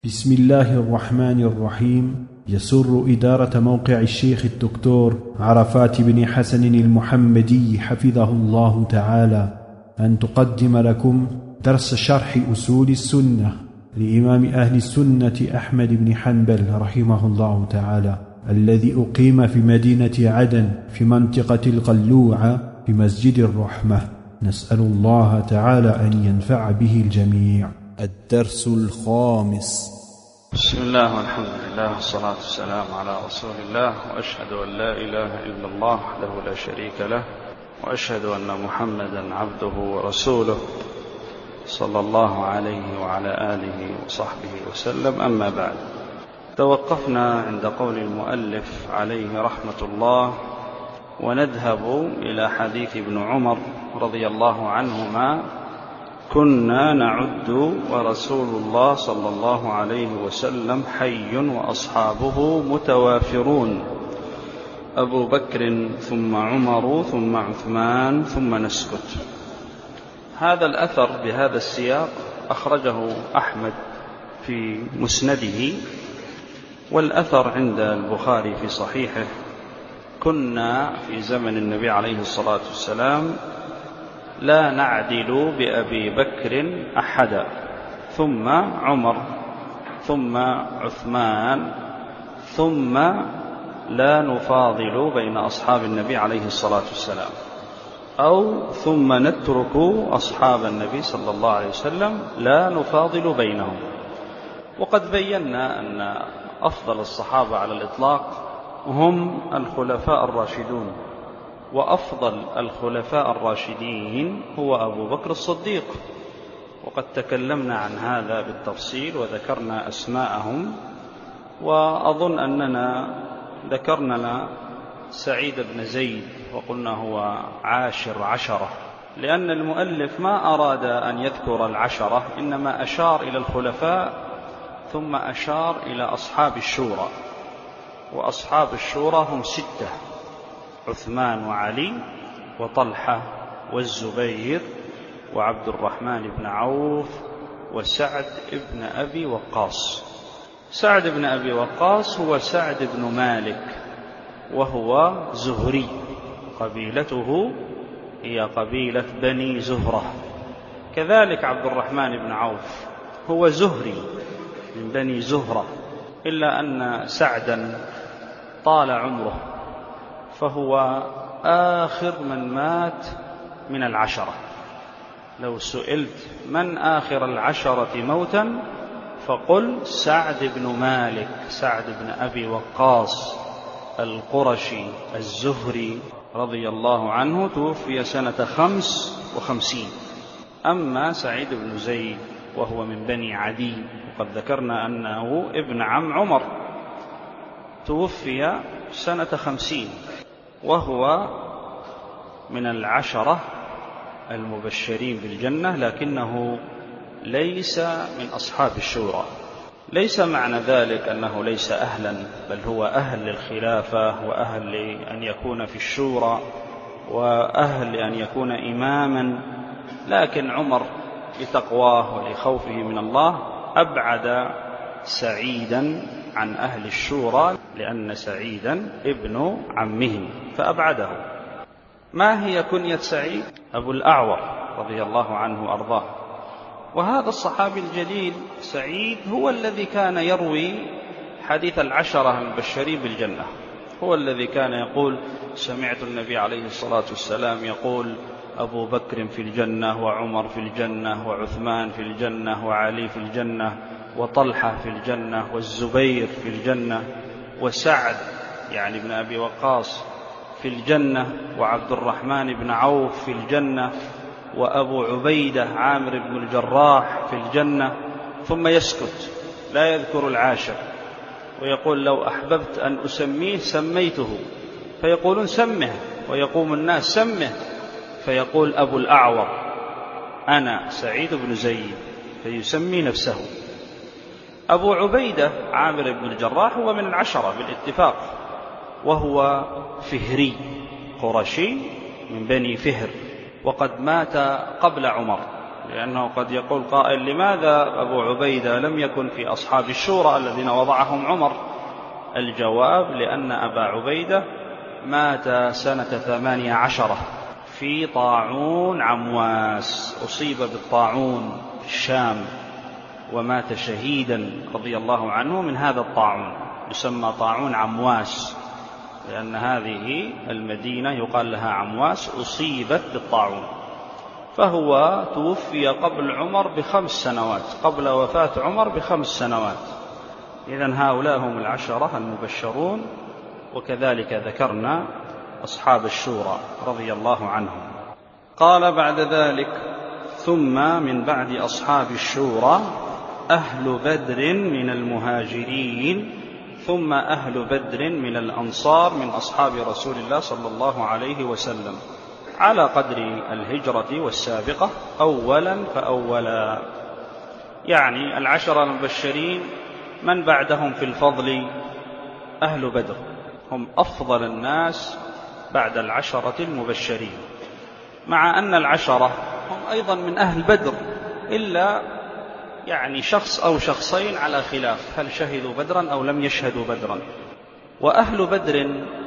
بسم الله الرحمن الرحيم. يسر إدارة موقع الشيخ الدكتور عرفات بن حسن المحمدي حفظه الله تعالى أن تقدم لكم درس شرح أصول السنة لإمام أهل السنة أحمد بن حنبل رحمه الله تعالى، الذي أقيم في مدينة عدن في منطقة القلوعة في مسجد الرحمة. نسأل الله تعالى أن ينفع به الجميع. الدرس الخامس. بسم الله والحمد لله والصلاة والسلام على رسول الله، وأشهد أن لا إله إلا الله وحده لا شريك له، وأشهد أن محمدا عبده ورسوله صلى الله عليه وعلى آله وصحبه وسلم. أما بعد، توقفنا عند قول المؤلف عليه رحمة الله، ونذهب إلى حديث ابن عمر رضي الله عنهما: كنا نعد ورسول الله صلى الله عليه وسلم حي وأصحابه متوافرون، أبو بكر ثم عمر ثم عثمان ثم نسكت. هذا الأثر بهذا السياق أخرجه أحمد في مسنده، والأثر عند البخاري في صحيحه: كنا في زمن النبي عليه الصلاة والسلام لا نعدل بأبي بكر أحدا، ثم عمر ثم عثمان، ثم لا نفاضل بين أصحاب النبي عليه الصلاة والسلام، أو ثم نترك أصحاب النبي صلى الله عليه وسلم لا نفاضل بينهم. وقد بينا أن أفضل الصحابة على الإطلاق هم الخلفاء الراشدون، وأفضل الخلفاء الراشدين هو أبو بكر الصديق، وقد تكلمنا عن هذا بالتفصيل وذكرنا أسماءهم، وأظن أننا ذكرنا سعيد بن زيد وقلنا هو عاشر عشرة، لأن المؤلف ما أراد أن يذكر العشرة، إنما أشار إلى الخلفاء ثم أشار إلى أصحاب الشورى، وأصحاب الشورى هم 6: عثمان وعلي وطلحة والزبير وعبد الرحمن بن عوف وسعد بن أبي وقاص. سعد بن أبي وقاص هو سعد بن مالك، وهو زهري، قبيلته هي قبيلة بني زهرة. كذلك عبد الرحمن بن عوف هو زهري من بني زهرة، إلا أن سعدا طال عمره، فهو آخر من مات من العشرة. لو سئلت من آخر العشرة موتا فقل سعد بن مالك، سعد بن أبي وقاص القرشي الزهري رضي الله عنه، توفي سنة 55. أما سعيد بن زيد وهو من بني عدي، وقد ذكرنا أنه ابن عم عمر، توفي سنة 50، وهو من العشرة المبشرين بالجنة، لكنه ليس من أصحاب الشورى. ليس معنى ذلك أنه ليس أهلا، بل هو أهل للخلافة، وأهل لأن يكون في الشورى، وأهل لأن يكون إماما، لكن عمر لتقواه ولخوفه من الله أبعد سعيدا عن أهل الشورى، لأن سعيدا ابن عمه فأبعده. ما هي كنية سعيد؟ أبو الأعور رضي الله عنه وأرضاه. وهذا الصحابي الجليل سعيد هو الذي كان يروي حديث العشرة المبشرين بالجنة، هو الذي كان يقول: سمعت النبي عليه الصلاة والسلام يقول: أبو بكر في الجنة، وعمر في الجنة، وعثمان في الجنة، وعلي في الجنة، وطلحة في الجنة، والزبير في الجنة، وسعد يعني ابن أبي وقاص في الجنة، وعبد الرحمن بن عوف في الجنة، وأبو عبيدة عامر بن الجراح في الجنة. ثم يسكت لا يذكر العاشر، ويقول: لو أحببت أن أسميه سميته، فيقولون سمه، ويقوم الناس سمه، فيقول: أبو الأعور أنا سعيد بن زيد، فيسمي نفسه. أبو عبيدة عامر بن الجراح هو من العشرة بالاتفاق، وهو فهري قرشي من بني فهر، وقد مات قبل عمر، لأنه قد يقول قائل: لماذا أبو عبيدة لم يكن في أصحاب الشورى الذين وضعهم عمر؟ الجواب: لأن أبا عبيدة مات سنة 18 في طاعون عمواس، أصيب بالطاعون في الشام ومات شهيدا رضي الله عنه من هذا الطاعون، يسمى طاعون عمواس، لأن هذه المدينة يقال لها عمواس أصيبت بالطاعون. فهو توفي قبل عمر ب5 سنوات، قبل وفاة عمر ب5 سنوات. إذن هؤلاء هم 10 المبشرون، وكذلك ذكرنا أصحاب الشورى رضي الله عنهم. قال بعد ذلك: ثم من بعد أصحاب الشورى أهل بدر من المهاجرين، ثم أهل بدر من الأنصار من أصحاب رسول الله صلى الله عليه وسلم، على قدر الهجرة والسابقة أولا فأولا. يعني 10 المبشرين من بعدهم في الفضل أهل بدر، هم أفضل الناس بعد 10 المبشرين، مع أن 10 هم أيضا من أهل بدر، إلا يعني شخص أو شخصين على خلاف، هل شهدوا بدرا أو لم يشهدوا بدرا. وأهل بدر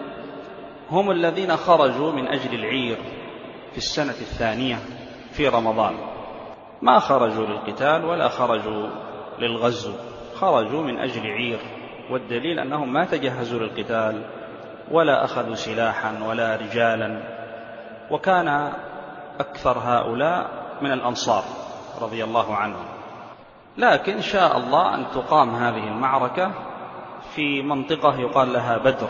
هم الذين خرجوا من أجل العير في السنة 2 في رمضان، ما خرجوا للقتال ولا خرجوا للغزو، خرجوا من أجل عير، والدليل أنهم ما تجهزوا للقتال ولا أخذوا سلاحا ولا رجالا. وكان أكثر هؤلاء من الأنصار رضي الله عنهم، لكن شاء الله أن تقام هذه المعركة في منطقة يقال لها بدر،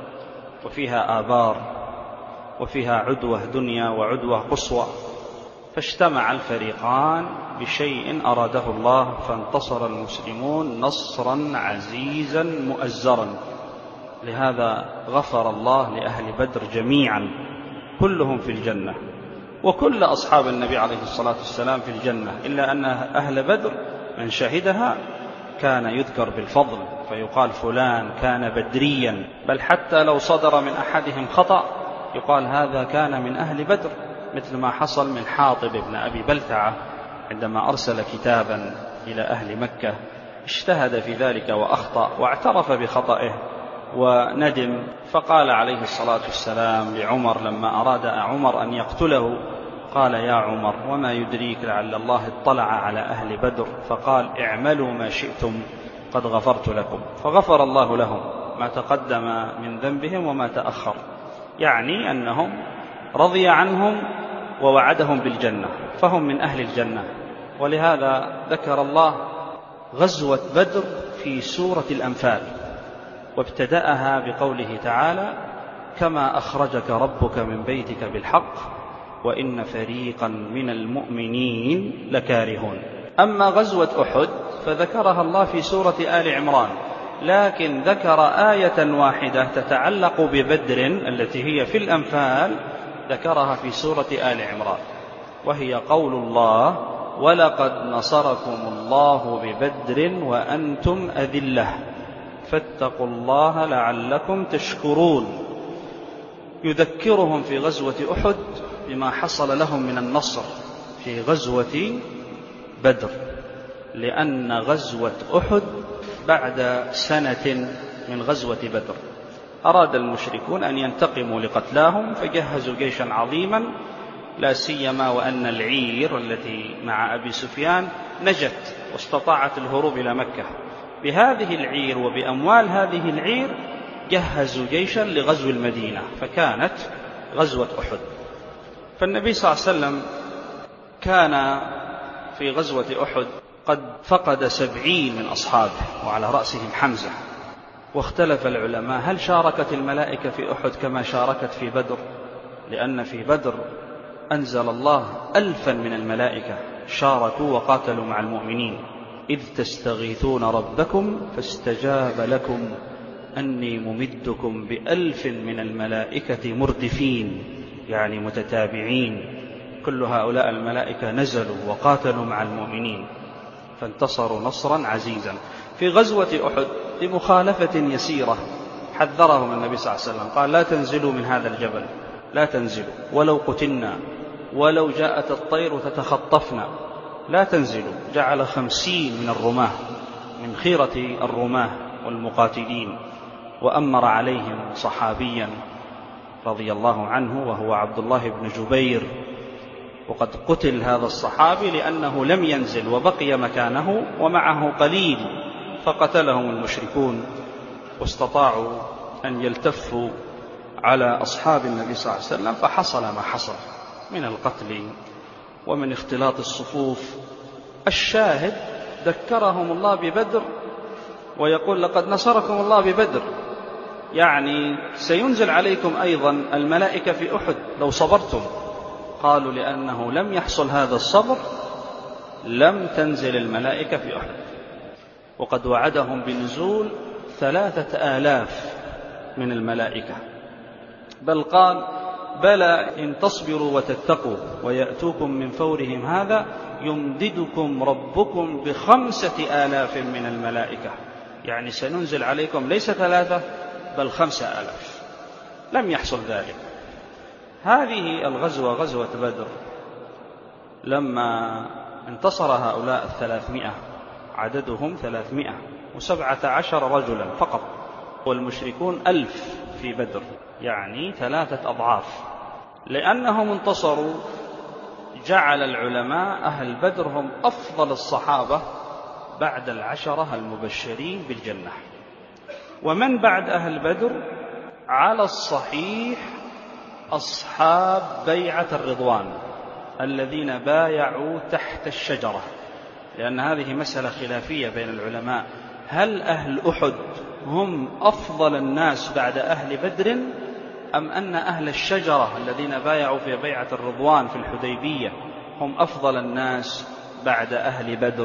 وفيها آبار، وفيها عدوة دنيا وعدوة قصوى، فاجتمع الفريقان بشيء أراده الله، فانتصر المسلمون نصرا عزيزا مؤزرا. لهذا غفر الله لأهل بدر جميعا، كلهم في الجنة، وكل أصحاب النبي عليه الصلاة والسلام في الجنة، إلا أن أهل بدر من شهدها كان يذكر بالفضل، فيقال فلان كان بدريا، بل حتى لو صدر من أحدهم خطأ يقال هذا كان من أهل بدر، مثل ما حصل من حاطب بن أبي بلتعة عندما أرسل كتابا إلى أهل مكة، اجتهد في ذلك وأخطأ واعترف بخطئه وندم، فقال عليه الصلاة والسلام لعمر لما أراد عمر أن يقتله، قال: يا عمر، وما يدريك لعل الله اطلع على أهل بدر فقال: اعملوا ما شئتم قد غفرت لكم. فغفر الله لهم ما تقدم من ذنبهم وما تأخر، يعني أنهم رضي عنهم ووعدهم بالجنة، فهم من أهل الجنة. ولهذا ذكر الله غزوة بدر في سورة الأنفال، وابتدأها بقوله تعالى: كما أخرجك ربك من بيتك بالحق وإن فريقا من المؤمنين لكارهون. أما غزوة أحد فذكرها الله في سورة آل عمران، لكن ذكر آية واحدة تتعلق ببدر التي هي في الأنفال، ذكرها في سورة آل عمران، وهي قول الله: ولقد نصركم الله ببدر وأنتم أذلة فاتقوا الله لعلكم تشكرون. يذكرهم في غزوة أحد بما حصل لهم من النصر في غزوة بدر، لأن غزوة أحد بعد سنة من غزوة بدر أراد المشركون أن ينتقموا لقتلاهم، فجهزوا جيشا عظيما، لا سيما وأن العير التي مع أبي سفيان نجت واستطاعت الهروب إلى مكة. بهذه العير وبأموال هذه العير جهزوا جيشا لغزو المدينة، فكانت غزوة أحد. فالنبي صلى الله عليه وسلم كان في غزوة أحد قد فقد 70 من أصحابه، وعلى رأسهم حمزة. واختلف العلماء هل شاركت الملائكة في أحد كما شاركت في بدر، لأن في بدر أنزل الله 1000 من الملائكة شاركوا وقاتلوا مع المؤمنين، إذ تستغيثون ربكم فاستجاب لكم أني ممدكم ب1000 من الملائكة مردفين، يعني متتابعين. كل هؤلاء الملائكة نزلوا وقاتلوا مع المؤمنين فانتصروا نصرا عزيزا. في غزوة أحد بمخالفة يسيرة حذرهم النبي صلى الله عليه وسلم، قال: لا تنزلوا من هذا الجبل، لا تنزلوا ولو قتلنا، ولو جاءت الطير تتخطفنا، لا تنزلوا. جعل 50 من الرماة من خيرة الرماة والمقاتلين، وأمر عليهم صحابيا رضي الله عنه وهو عبد الله بن جبير، وقد قتل هذا الصحابي لأنه لم ينزل وبقي مكانه ومعه قليل، فقتلهم المشركون واستطاعوا أن يلتفوا على أصحاب النبي صلى الله عليه وسلم، فحصل ما حصل من القتل ومن اختلاط الصفوف. الشاهد ذكرهم الله ببدر ويقول لقد نصركم الله ببدر، يعني سينزل عليكم أيضا الملائكة في أحد لو صبرتم. قالوا لأنه لم يحصل هذا الصبر لم تنزل الملائكة في أحد. وقد وعدهم بنزول 3000 من الملائكة، بل قال بلى إن تصبروا وتتقوا ويأتوكم من فورهم هذا يمددكم ربكم ب5000 من الملائكة، يعني سننزل عليكم ليس 3 بل 5000. لم يحصل ذلك. هذه الغزوة غزوة بدر لما انتصر هؤلاء 300 عددهم 317 رجلا فقط، والمشركون 1000 في بدر، يعني 3 أضعاف. لأنهم انتصروا جعل العلماء أهل بدر هم أفضل الصحابة بعد 10 المبشرين بالجنة. ومن بعد أهل بدر على الصحيح أصحاب بيعة الرضوان الذين بايعوا تحت الشجرة، لأن هذه مسألة خلافية بين العلماء، هل أهل أحد هم أفضل الناس بعد أهل بدر أم أن أهل الشجرة الذين بايعوا في بيعة الرضوان في الحديبية هم أفضل الناس بعد أهل بدر؟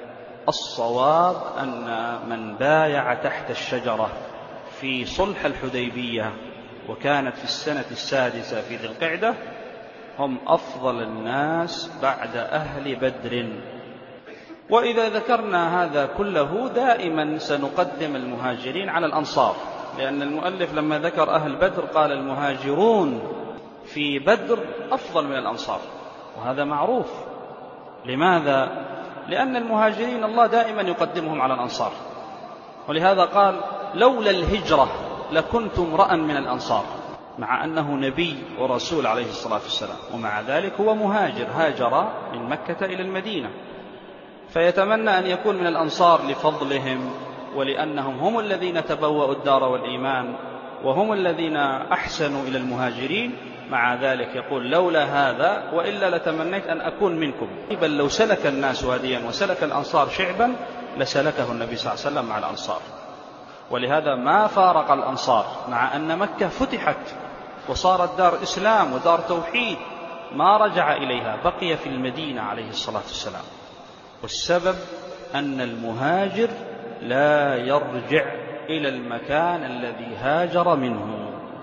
الصواب أن من بايع تحت الشجرة في صلح الحديبية وكانت في السنة 6 في ذي القعدة هم أفضل الناس بعد أهل بدر. وإذا ذكرنا هذا كله دائما سنقدم المهاجرين على الأنصار، لأن المؤلف لما ذكر أهل بدر قال المهاجرون في بدر أفضل من الأنصار، وهذا معروف. لماذا؟ لأن المهاجرين الله دائما يقدمهم على الأنصار، ولهذا قال لولا الهجرة لكنت امرأ من الأنصار، مع أنه نبي ورسول عليه الصلاة والسلام، ومع ذلك هو مهاجر، هاجر من مكة إلى المدينة، فيتمنى أن يكون من الأنصار لفضلهم ولأنهم هم الذين تبوأوا الدار والإيمان وهم الذين أحسنوا إلى المهاجرين. مع ذلك يقول لولا هذا وإلا لتمنيت أن أكون منكم، بل لو سلك الناس واديا وسلك الأنصار شعبا لسلكه النبي صلى الله عليه وسلم مع الأنصار. ولهذا ما فارق الأنصار، مع أن مكة فتحت وصارت دار إسلام ودار توحيد، ما رجع إليها، بقي في المدينة عليه الصلاة والسلام. والسبب أن المهاجر لا يرجع إلى المكان الذي هاجر منه،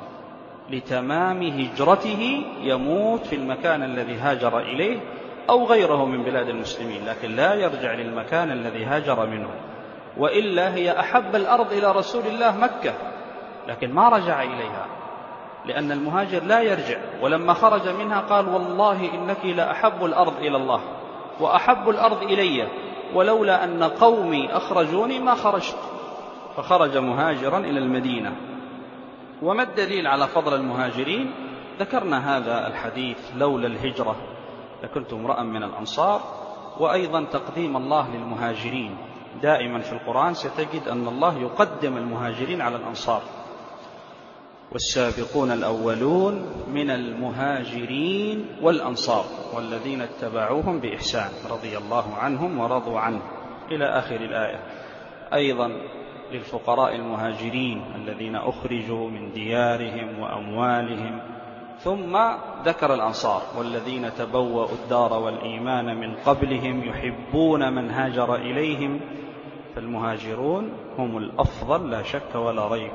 لتمام هجرته يموت في المكان الذي هاجر إليه أو غيره من بلاد المسلمين، لكن لا يرجع للمكان الذي هاجر منه. وإلا هي أحب الأرض إلى رسول الله مكة، لكن ما رجع إليها، لأن المهاجر لا يرجع. ولما خرج منها قال والله إنك لأحب الأرض إلى الله وأحب الأرض إلي، ولولا أن قومي أخرجوني ما خرجت. فخرج مهاجرا إلى المدينة. وما الدليل على فضل المهاجرين؟ ذكرنا هذا الحديث لولا الهجرة لكنت امرأ من الأنصار، وأيضا تقديم الله للمهاجرين. دائما في القرآن ستجد أن الله يقدم المهاجرين على الأنصار. والسابقون الأولون من المهاجرين والأنصار والذين اتبعوهم بإحسان رضي الله عنهم ورضوا عنه إلى آخر الآية. أيضا للفقراء المهاجرين الذين أخرجوا من ديارهم وأموالهم. ثم ذكر الأنصار والذين تبوأوا الدار والإيمان من قبلهم يحبون من هاجر إليهم. فالمهاجرون هم الأفضل لا شك ولا ريب.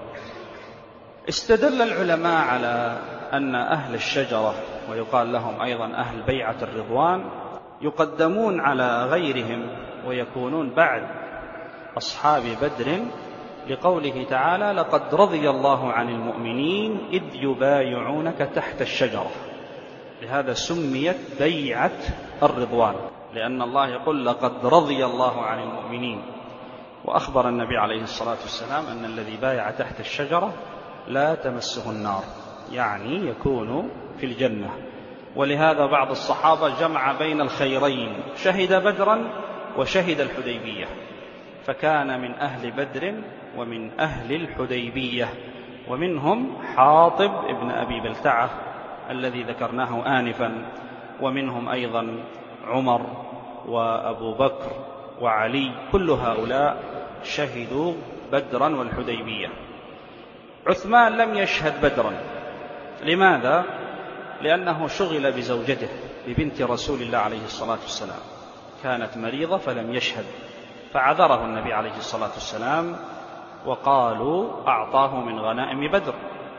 استدل العلماء على أن أهل الشجرة، ويقال لهم أيضا أهل بيعة الرضوان، يقدمون على غيرهم ويكونون بعد أصحاب بدر، لقوله تعالى لقد رضي الله عن المؤمنين إذ يبايعونك تحت الشجرة. لهذا سميت بيعة الرضوان، لأن الله يقول لقد رضي الله عن المؤمنين، وأخبر النبي عليه الصلاة والسلام أن الذي بايع تحت الشجرة لا تمسه النار، يعني يكون في الجنة. ولهذا بعض الصحابة جمع بين الخيرين، شهد بدرا وشهد الحديبية، فكان من أهل بدر ومن أهل الحديبية، ومنهم حاطب ابن أبي بلتعة الذي ذكرناه آنفا، ومنهم أيضا عمر وأبو بكر وعلي، كل هؤلاء شهدوا بدرا والحديبية. عثمان لم يشهد بدرا، لماذا؟ لأنه شغل بزوجته ببنت رسول الله عليه الصلاة والسلام، كانت مريضة فلم يشهد، فعذره النبي عليه الصلاة والسلام وقالوا أعطاه من غنائم بدر.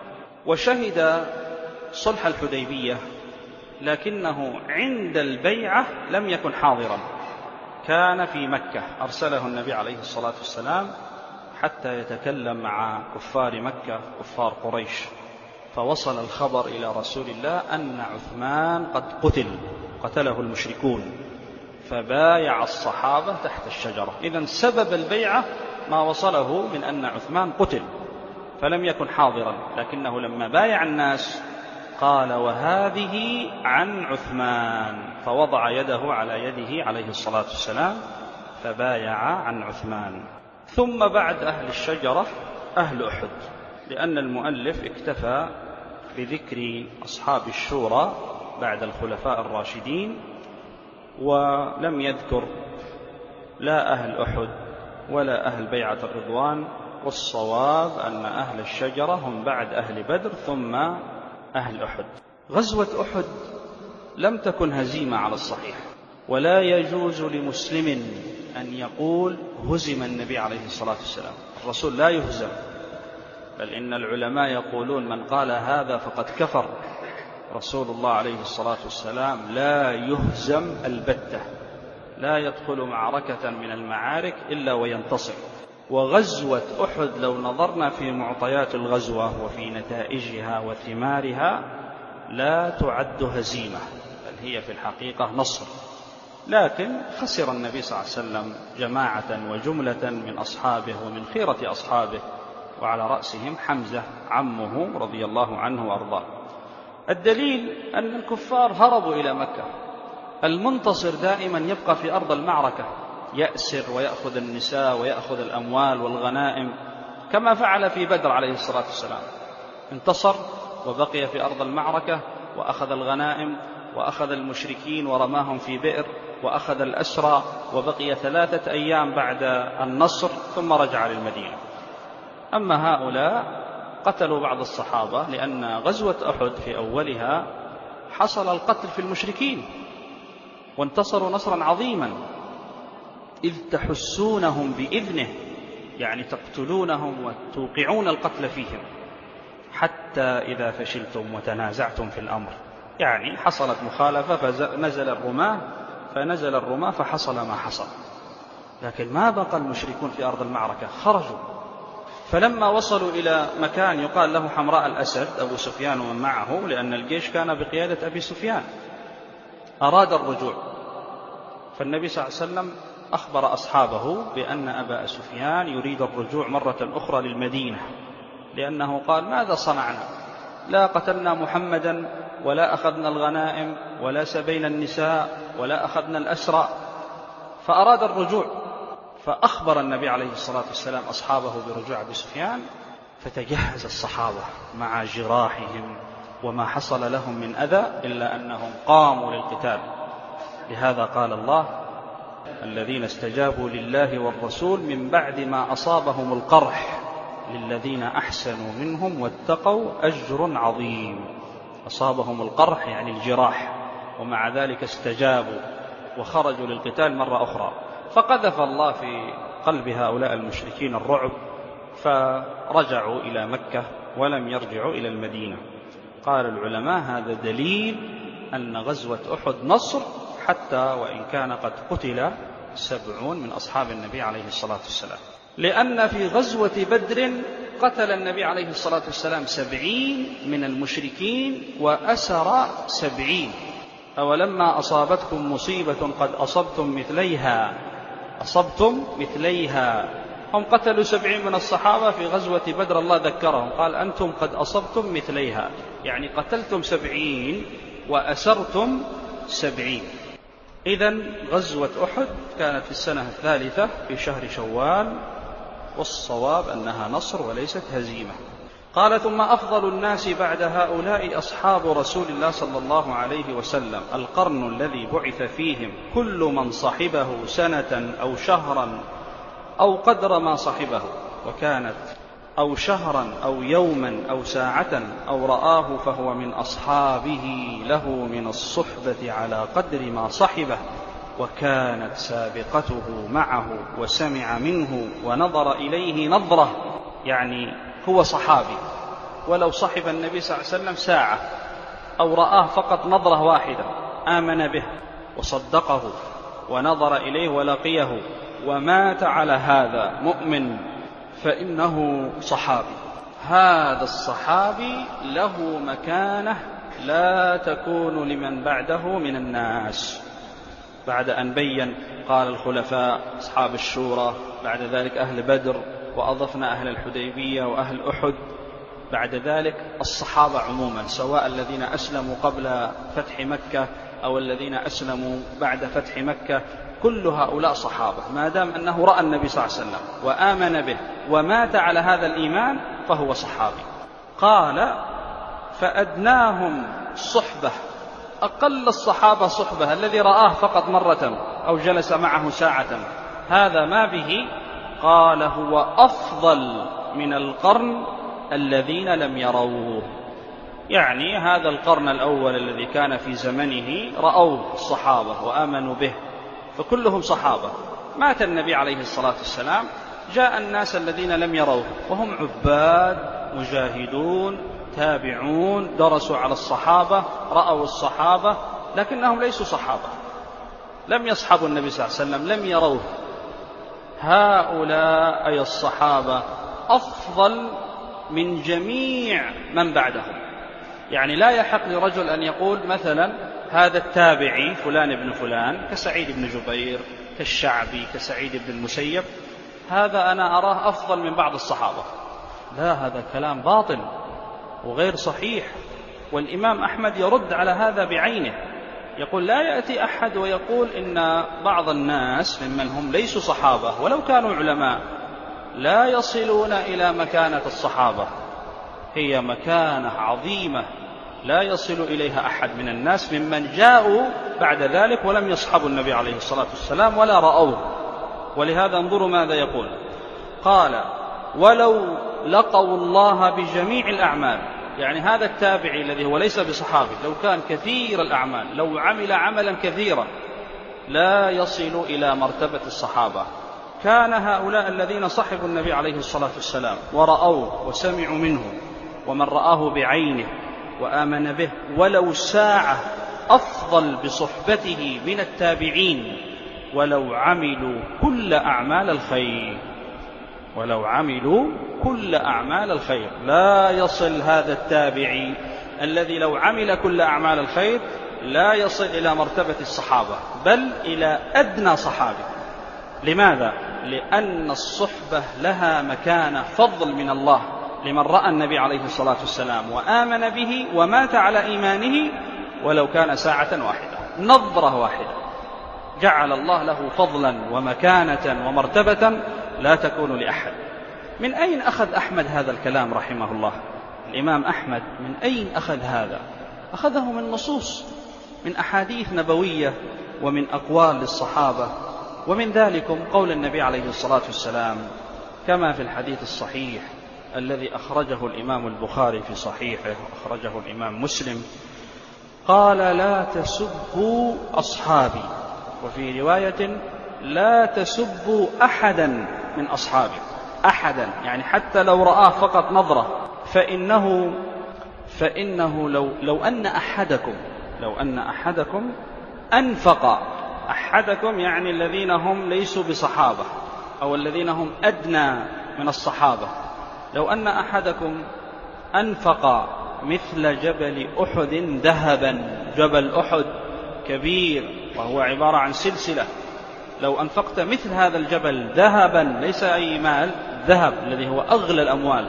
وشهد صلح الحديبية، لكنه عند البيعة لم يكن حاضرا، كان في مكة، أرسله النبي عليه الصلاة والسلام حتى يتكلم مع كفار مكة كفار قريش، فوصل الخبر إلى رسول الله أن عثمان قد قتله المشركون، فبايع الصحابة تحت الشجرة. إذن سبب البيعة ما وصله من أن عثمان قتل، فلم يكن حاضرا، لكنه لما بايع الناس قال وهذه عن عثمان، فوضع يده على يده عليه الصلاة والسلام فبايع عن عثمان. ثم بعد أهل الشجرة أهل أحد، لأن المؤلف اكتفى بذكر أصحاب الشورى بعد الخلفاء الراشدين، ولم يذكر لا أهل أحد ولا أهل بيعة الرضوان، والصواب أن أهل الشجرة هم بعد أهل بدر ثم أهل أحد. غزوة أحد لم تكن هزيمة على الصحيح، ولا يجوز لمسلم أن يقول هزم النبي عليه الصلاة والسلام، الرسول لا يهزم، بل إن العلماء يقولون من قال هذا فقد كفر. رسول الله عليه الصلاة والسلام لا يهزم البتة، لا يدخل معركة من المعارك إلا وينتصر. وغزوة أحد لو نظرنا في معطيات الغزوة وفي نتائجها وثمارها لا تعد هزيمة، بل هي في الحقيقة نصر، لكن خسر النبي صلى الله عليه وسلم جماعة وجملة من أصحابه ومن خيرة أصحابه، وعلى رأسهم حمزة عمه رضي الله عنه وأرضاه. الدليل أن الكفار هربوا إلى مكة، المنتصر دائما يبقى في أرض المعركة، يأسر ويأخذ النساء ويأخذ الأموال والغنائم، كما فعل في بدر عليه الصلاة والسلام، انتصر وبقي في أرض المعركة وأخذ الغنائم وأخذ المشركين ورماهم في بئر وأخذ الأسرى، وبقي 3 أيام بعد النصر ثم رجع للمدينة. أما هؤلاء قتلوا بعض الصحابة، لأن غزوة أحد في أولها حصل القتل في المشركين، وانتصروا نصرا عظيما، إذ تحسونهم بإذنه، يعني تقتلونهم وتوقعون القتل فيهم، حتى إذا فشلتم وتنازعتم في الأمر، يعني حصلت مخالفة فنزل الرماة فحصل ما حصل، لكن ما بقى المشركون في أرض المعركة، خرجوا. فلما وصلوا إلى مكان يقال له حمراء الأسد، أبو سفيان ومن معه، لأن الجيش كان بقيادة أبي سفيان، أراد الرجوع، فالنبي صلى الله عليه وسلم أخبر أصحابه بأن أبا سفيان يريد الرجوع مرة أخرى للمدينة، لأنه قال ماذا صنعنا؟ لا قتلنا محمدا ولا أخذنا الغنائم ولا سبينا النساء ولا أخذنا الأسرى، فأراد الرجوع. فأخبر النبي عليه الصلاة والسلام أصحابه برجوع أبي سفيان، فتجهز الصحابة مع جراحهم وما حصل لهم من أذى، إلا أنهم قاموا للقتال. لهذا قال الله الذين استجابوا لله والرسول من بعد ما أصابهم القرح للذين أحسنوا منهم واتقوا أجر عظيم. أصابهم القرح يعني الجراح، ومع ذلك استجابوا وخرجوا للقتال مرة أخرى، فقذف الله في قلب هؤلاء المشركين الرعب، فرجعوا إلى مكة ولم يرجعوا إلى المدينة. قال العلماء هذا دليل أن غزوة أحد نصر، حتى وإن كان قد قتل 70 من أصحاب النبي عليه الصلاة والسلام، لأن في غزوة بدر قتل النبي عليه الصلاة والسلام 70 من المشركين وأسر 70، أولما أصابتكم مصيبة قد أصبتم مثليها. هم قتلوا 70 من الصحابة في غزوة بدر، الله ذكرهم قال أنتم قد أصبتم مثليها، يعني قتلتم 70 وأسرتم 70. إذن غزوة أحد كانت في السنة الثالثة في شهر شوال، والصواب أنها نصر وليست هزيمة. قال ثم أفضل الناس بعد هؤلاء أصحاب رسول الله صلى الله عليه وسلم، القرن الذي بعث فيهم كل من صحبه سنة أو شهرا أو قدر ما صحبه، وكانت أو شهرا أو يوما أو ساعة أو رآه فهو من أصحابه له من الصحبة على قدر ما صحبه، وكانت سابقته معه وسمع منه ونظر إليه نظرة، يعني هو صحابي ولو صحب النبي صلى الله عليه وسلم ساعة أو رآه فقط نظرة واحدة آمن به وصدقه ونظر إليه ولقيه ومات على هذا مؤمن فإنه صحابي. هذا الصحابي له مكانة لا تكون لمن بعده من الناس. بعد أن بين قال الخلفاء أصحاب الشورى، بعد ذلك أهل بدر، وأضفنا أهل الحديبية وأهل أحد، بعد ذلك الصحابة عموما، سواء الذين أسلموا قبل فتح مكة أو الذين أسلموا بعد فتح مكة، كل هؤلاء صحابة ما دام أنه رأى النبي صلى الله عليه وسلم وآمن به ومات على هذا الإيمان فهو صحابي. قال فأدناهم صحبة، أقل الصحابة صحبة الذي رآه فقط مرة أو جلس معه ساعة، هذا ما به. قال هو أفضل من القرن الذين لم يروه، يعني هذا القرن الأول الذي كان في زمنه رأوه الصحابة وآمنوا به فكلهم صحابة. مات النبي عليه الصلاة والسلام، جاء الناس الذين لم يروه وهم عباد مجاهدون تابعون درسوا على الصحابة رأوا الصحابة، لكنهم ليسوا صحابة، لم يصحبوا النبي صلى الله عليه وسلم، لم يروه. هؤلاء أي الصحابة أفضل من جميع من بعدهم. يعني لا يحق لرجل أن يقول مثلا هذا التابعي فلان ابن فلان كسعيد بن جبير كالشعبي كسعيد بن المسيب، هذا أنا أراه أفضل من بعض الصحابة. لا، هذا كلام باطل وغير صحيح. والإمام أحمد يرد على هذا بعينه، يقول لا يأتي أحد ويقول إن بعض الناس ممن هم ليسوا صحابة ولو كانوا علماء لا يصلون إلى مكانة الصحابة، هي مكانة عظيمة لا يصل إليها أحد من الناس ممن جاءوا بعد ذلك ولم يصحبوا النبي عليه الصلاة والسلام ولا رأوه. ولهذا انظروا ماذا يقول، قال ولو لقوا الله بجميع الأعمال، يعني هذا التابعي الذي هو ليس بصحابي لو كان كثير الأعمال، لو عمل عملا كثيرا لا يصل إلى مرتبة الصحابة. كان هؤلاء الذين صحبوا النبي عليه الصلاة والسلام ورأوه وسمعوا منه ومن رآه بعينه وآمن به ولو ساعة أفضل بصحبته من التابعين ولو عملوا كل أعمال الخير، ولو عملوا كل أعمال الخير. لا يصل هذا التابعي الذي لو عمل كل أعمال الخير لا يصل إلى مرتبة الصحابة بل إلى أدنى صحابة. لماذا؟ لأن الصحبة لها مكانة فضل من الله لمن رأى النبي عليه الصلاة والسلام وآمن به ومات على إيمانه ولو كان ساعة واحدة نظرة واحدة، جعل الله له فضلا ومكانة ومرتبة لا تكون لأحد. من أين أخذ أحمد هذا الكلام رحمه الله؟ الإمام أحمد من أين أخذ هذا؟ أخذه من نصوص، من أحاديث نبوية ومن أقوال للصحابة، ومن ذلكم قول النبي عليه الصلاة والسلام كما في الحديث الصحيح الذي أخرجه الإمام البخاري في صحيحه وأخرجه الإمام مسلم، قال لا تسبوا أصحابي، وفي رواية لا تسبوا أحدا من أصحابي، أحدا يعني حتى لو رآه فقط نظرة، فإنه لو أن أحدكم أنفق، أحدكم يعني الذين هم ليسوا بصحابة أو الذين هم أدنى من الصحابة، لو أن أحدكم أنفق مثل جبل أحد ذهبا، جبل أحد كبير وهو عبارة عن سلسلة، لو أنفقت مثل هذا الجبل ذهبا، ليس أي مال، ذهب الذي هو أغلى الأموال،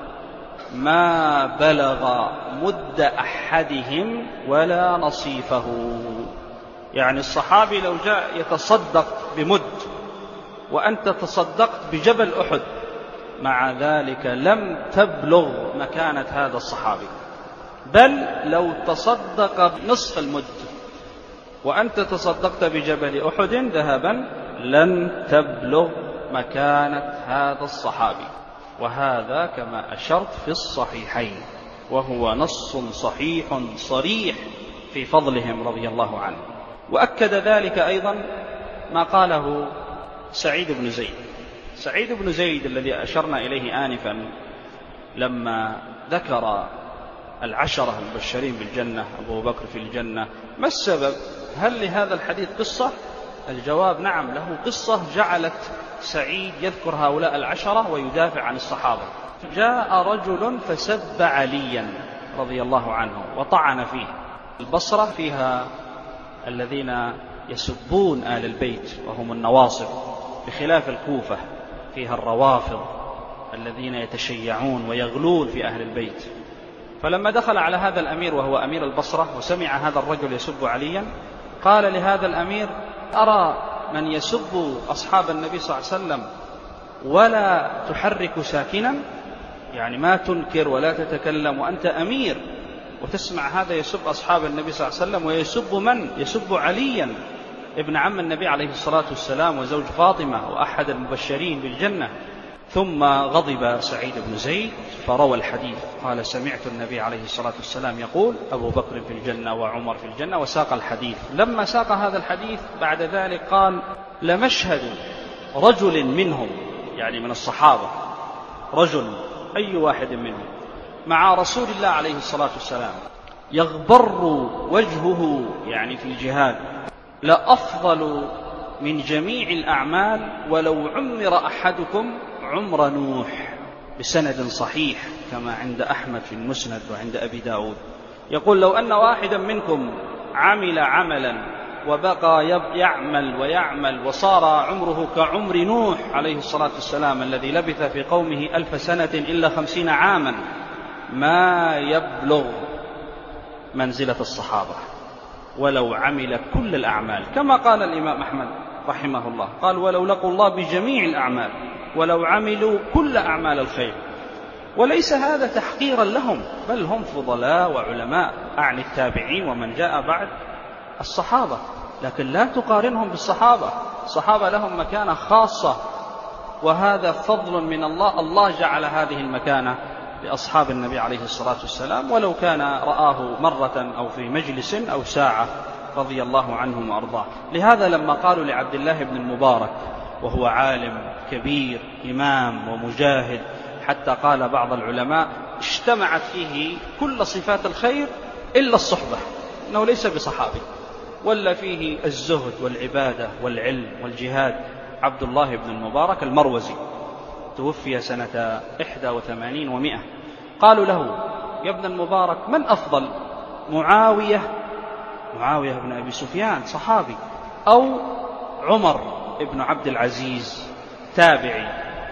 ما بلغ مد أحدهم ولا نصيفه. يعني الصحابي لو جاء يتصدق بمد وأنت تصدقت بجبل أحد، مع ذلك لم تبلغ مكانة هذا الصحابي، بل لو تصدق بنصف المد وأنت تصدقت بجبل أحد ذهبا لن تبلغ مكانة هذا الصحابي. وهذا كما أشرت في الصحيحين، وهو نص صحيح صريح في فضلهم رضي الله عنه. وأكد ذلك أيضا ما قاله سعيد بن زيد. سعيد بن زيد الذي أشرنا إليه آنفا لما ذكر العشرة المبشرين بالجنة، أبو بكر في الجنة، ما السبب؟ هل لهذا الحديث قصة؟ الجواب نعم، له قصة جعلت سعيد يذكر هؤلاء العشرة ويدافع عن الصحابة. جاء رجل فسب عليا رضي الله عنه وطعن فيه. البصرة فيها الذين يسبون آل البيت وهم النواصب، بخلاف الكوفة فيها الروافض الذين يتشيعون ويغلون في أهل البيت. فلما دخل على هذا الأمير وهو أمير البصرة وسمع هذا الرجل يسب عليا، قال لهذا الأمير: أرى من يسب أصحاب النبي صلى الله عليه وسلم ولا تحرك ساكنا، يعني ما تنكر ولا تتكلم، وأنت أمير وتسمع هذا يسب أصحاب النبي صلى الله عليه وسلم، ويسب من؟ يسب عليا ابن عم النبي عليه الصلاة والسلام وزوج فاطمة وأحد المبشرين بالجنة. ثم غضب سعيد بن زيد فروى الحديث، قال: سمعت النبي عليه الصلاة والسلام يقول: أبو بكر في الجنة وعمر في الجنة، وساق الحديث. لما ساق هذا الحديث بعد ذلك قال: لمشهد رجل منهم، يعني من الصحابة، رجل أي واحد منهم، مع رسول الله عليه الصلاة والسلام يغبر وجهه، يعني في الجهاد، لأفضل من جميع الأعمال ولو عمر أحدكم عمر نوح، بسند صحيح كما عند أحمد في المسند وعند أبي داود. يقول: لو أن واحدا منكم عمل عملا وبقى يعمل ويعمل وصار عمره كعمر نوح عليه الصلاة والسلام الذي لبث في قومه 1000 سنة إلا 50 عاما، ما يبلغ منزلة الصحابة ولو عمل كل الأعمال. كما قال الإمام أحمد رحمه الله، قال: ولو لقوا الله بجميع الأعمال ولو عملوا كل أعمال الخير. وليس هذا تحقيرا لهم، بل هم فضلاء وعلماء، أعني التابعين ومن جاء بعد الصحابة، لكن لا تقارنهم بالصحابة. الصحابة لهم مكانة خاصة، وهذا فضل من الله. الله جعل هذه المكانة لأصحاب النبي عليه الصلاة والسلام، ولو كان رآه مرة أو في مجلس أو ساعة رضي الله عنهم وأرضاه. لهذا لما قالوا لعبد الله بن المبارك، وهو عالم كبير إمام ومجاهد، حتى قال بعض العلماء اجتمعت فيه كل صفات الخير إلا الصحبة، إنه ليس بصحابي، ولا فيه الزهد والعبادة والعلم والجهاد. عبد الله بن المبارك المروزي توفي سنة 81 و100. قالوا له: يا ابن المبارك، من أفضل، معاوية بن أبي سفيان صحابي، أو عمر بن عبد العزيز تابعي،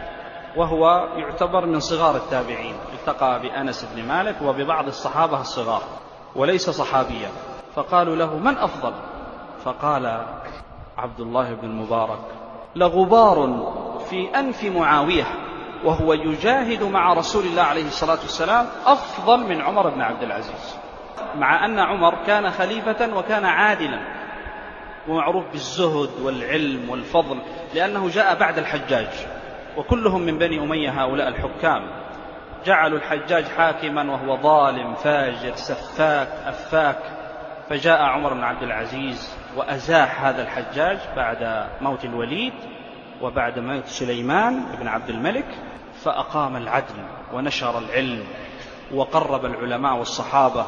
وهو يعتبر من صغار التابعين، التقى بأنس بن مالك وببعض الصحابة الصغار وليس صحابيا. فقالوا له: من أفضل؟ فقال عبد الله بن المبارك: لغبار في أنف معاوية وهو يجاهد مع رسول الله عليه الصلاة والسلام أفضل من عمر بن عبد العزيز، مع أن عمر كان خليفة وكان عادلا ومعروف بالزهد والعلم والفضل، لأنه جاء بعد الحجاج، وكلهم من بني أمية هؤلاء الحكام. جعلوا الحجاج حاكما وهو ظالم فاجر سفاك أفاك، فجاء عمر بن عبد العزيز وأزاح هذا الحجاج بعد موت الوليد وبعد موت سليمان بن عبد الملك، فأقام العدل ونشر العلم وقرب العلماء والصحابة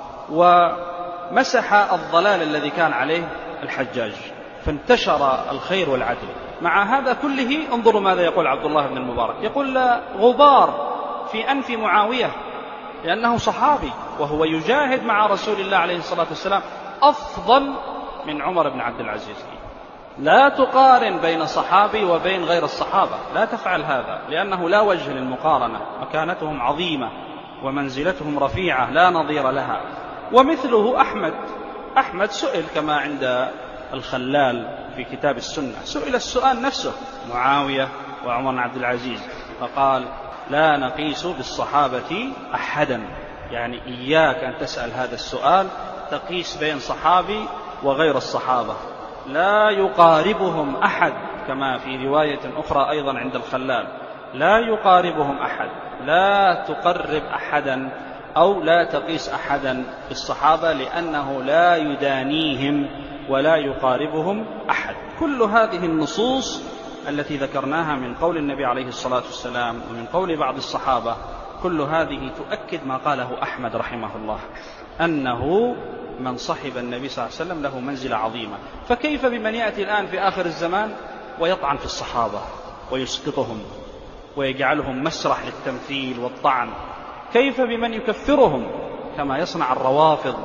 ومسح الضلال الذي كان عليه الحجاج، فانتشر الخير والعدل. مع هذا كله انظروا ماذا يقول عبد الله بن المبارك، يقول: لا غبار في أنف معاوية، لأنه صحابي وهو يجاهد مع رسول الله عليه الصلاة والسلام أفضل من عمر بن عبد العزيز. لا تقارن بين صحابي وبين غير الصحابة، لا تفعل هذا، لأنه لا وجه للمقارنة، مكانتهم عظيمة ومنزلتهم رفيعة لا نظير لها. ومثله أحمد سئل كما عند الخلال في كتاب السنة، سئل السؤال نفسه معاوية وعمر بن عبد العزيز، فقال لا نقيس بالصحابة أحدا، يعني إياك أن تسأل هذا السؤال تقيس بين صحابي وغير الصحابة، لا يقاربهم أحد، كما في رواية أخرى أيضا عند الخلال لا يقاربهم أحد، لا تقرب أحدا أو لا تقيس أحدا بالصحابة، لأنه لا يدانيهم ولا يقاربهم أحد. كل هذه النصوص التي ذكرناها من قول النبي عليه الصلاة والسلام ومن قول بعض الصحابة، كل هذه تؤكد ما قاله أحمد رحمه الله، أنه من صحب النبي صلى الله عليه وسلم له منزلة عظيمة. فكيف بمن يأتي الآن في آخر الزمان ويطعن في الصحابة ويسقطهم ويجعلهم مسرح للتمثيل والطعن؟ كيف بمن يكفرهم كما يصنع الروافض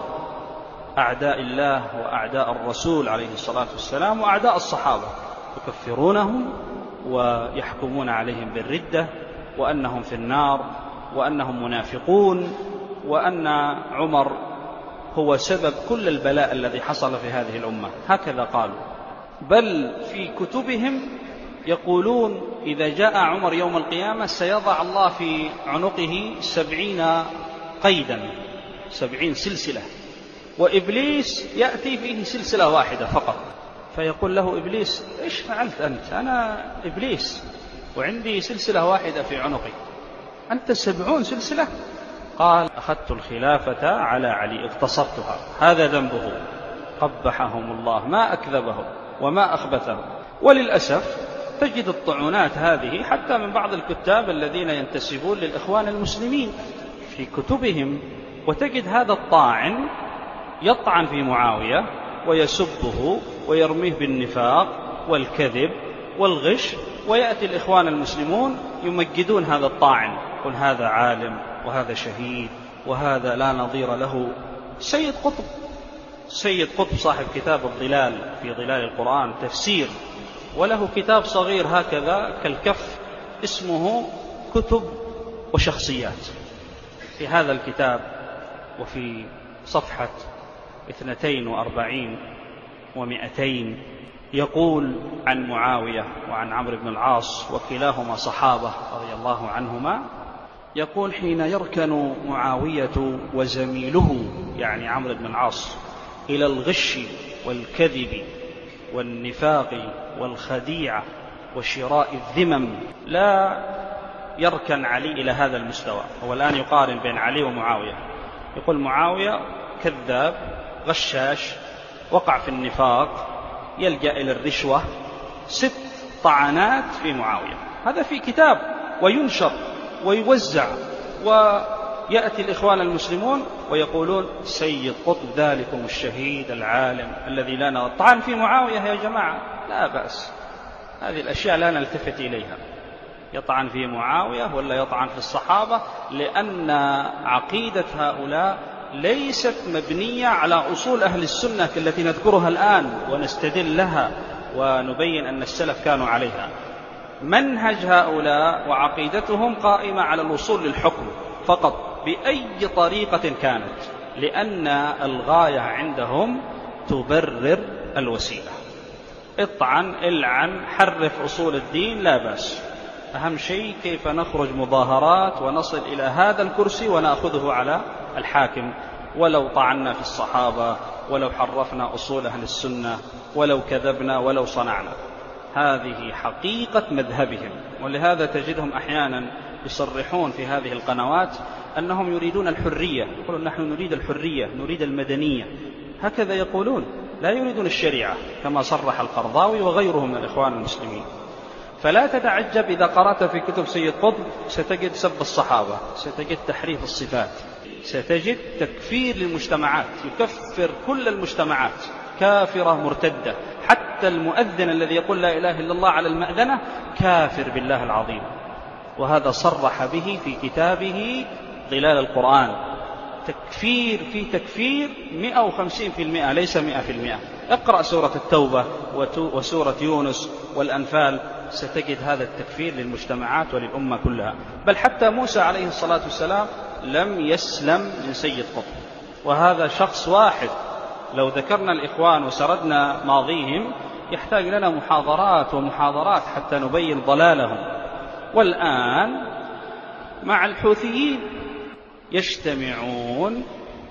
أعداء الله وأعداء الرسول عليه الصلاة والسلام وأعداء الصحابة، يكفرونهم ويحكمون عليهم بالردة وأنهم في النار وأنهم منافقون وأن عمر هو سبب كل البلاء الذي حصل في هذه الأمة، هكذا قالوا. بل في كتبهم يقولون إذا جاء عمر يوم القيامة سيضع الله في عنقه 70 قيدا، 70 سلسلة، وإبليس يأتي فيه سلسلة واحدة فقط، فيقول له إبليس إيش فعلت أنت؟ أنا إبليس وعندي سلسلة واحدة في عنقي، أنت 70 سلسلة؟ قال أخذت الخلافة على علي، اغتصبتها، هذا ذنبه، قبحهم الله، ما أكذبهم وما أخبثهم. وللأسف تجد الطعونات هذه حتى من بعض الكتاب الذين ينتسبون للإخوان المسلمين في كتبهم، وتجد هذا الطاعن يطعن في معاوية ويسبه ويرميه بالنفاق والكذب والغش، ويأتي الإخوان المسلمون يمجدون هذا الطاعن، يقول هذا عالم وهذا شهيد وهذا لا نظير له. سيد قطب صاحب كتاب الظلال في ظلال القرآن تفسير، وله كتاب صغير هكذا كالكف اسمه كتب وشخصيات. في هذا الكتاب وفي صفحة 42 و200 يقول عن معاوية وعن عمرو بن العاص وكلاهما صحابة رضي الله عنهما، يقول حين يركن معاوية وزميله يعني عمرو بن العاص إلى الغش والكذب والنفاق والخديعة وشراء الذمم، لا يركن علي إلى هذا المستوى. هو الآن يقارن بين علي ومعاوية، يقول معاوية كذاب غشاش وقع في النفاق يلجأ إلى الرشوة، 6 طعنات في معاوية، هذا في كتاب وينشر ويوزع، ويأتي الإخوان المسلمون ويقولون سيد قطب ذلكم الشهيد العالم الذي لا نرى طعن في معاوية. يا جماعة لا بأس، هذه الأشياء لا نلتفت إليها، يطعن في معاوية ولا يطعن في الصحابة، لأن عقيدة هؤلاء ليست مبنية على أصول أهل السنة التي نذكرها الآن ونستدل لها ونبين أن السلف كانوا عليها. منهج هؤلاء وعقيدتهم قائمة على الوصول للحكم فقط بأي طريقة كانت، لأن الغاية عندهم تبرر الوسيلة. اطعن العن حرف أصول الدين لا بأس، أهم شيء كيف نخرج مظاهرات ونصل إلى هذا الكرسي ونأخذه على الحاكم، ولو طعنا في الصحابة ولو حرفنا أصول أهل السنة ولو كذبنا ولو صنعنا. هذه حقيقة مذهبهم، ولهذا تجدهم أحيانا يصرحون في هذه القنوات أنهم يريدون الحرية، يقولون نحن نريد الحرية، نريد المدنية، هكذا يقولون، لا يريدون الشريعة كما صرح القرضاوي وغيره من الإخوان المسلمين. فلا تتعجب إذا قرأت في كتب سيد قطب ستجد سب الصحابة، ستجد تحريف الصفات، ستجد تكفير للمجتمعات، يكفر كل المجتمعات كافرة مرتدة، حتى المؤذن الذي يقول لا إله إلا الله على المأذنة كافر بالله العظيم، وهذا صرح به في كتابه ظلال القرآن. تكفير في تكفير 150%، ليس 100%، اقرأ سورة التوبة وسورة يونس والأنفال، ستجد هذا التكفير للمجتمعات وللأمة كلها. بل حتى موسى عليه الصلاة والسلام لم يسلم من سيد قطب، وهذا شخص واحد. لو ذكرنا الإخوان وسردنا ماضيهم يحتاج لنا محاضرات ومحاضرات حتى نبين ضلالهم. والآن مع الحوثيين يجتمعون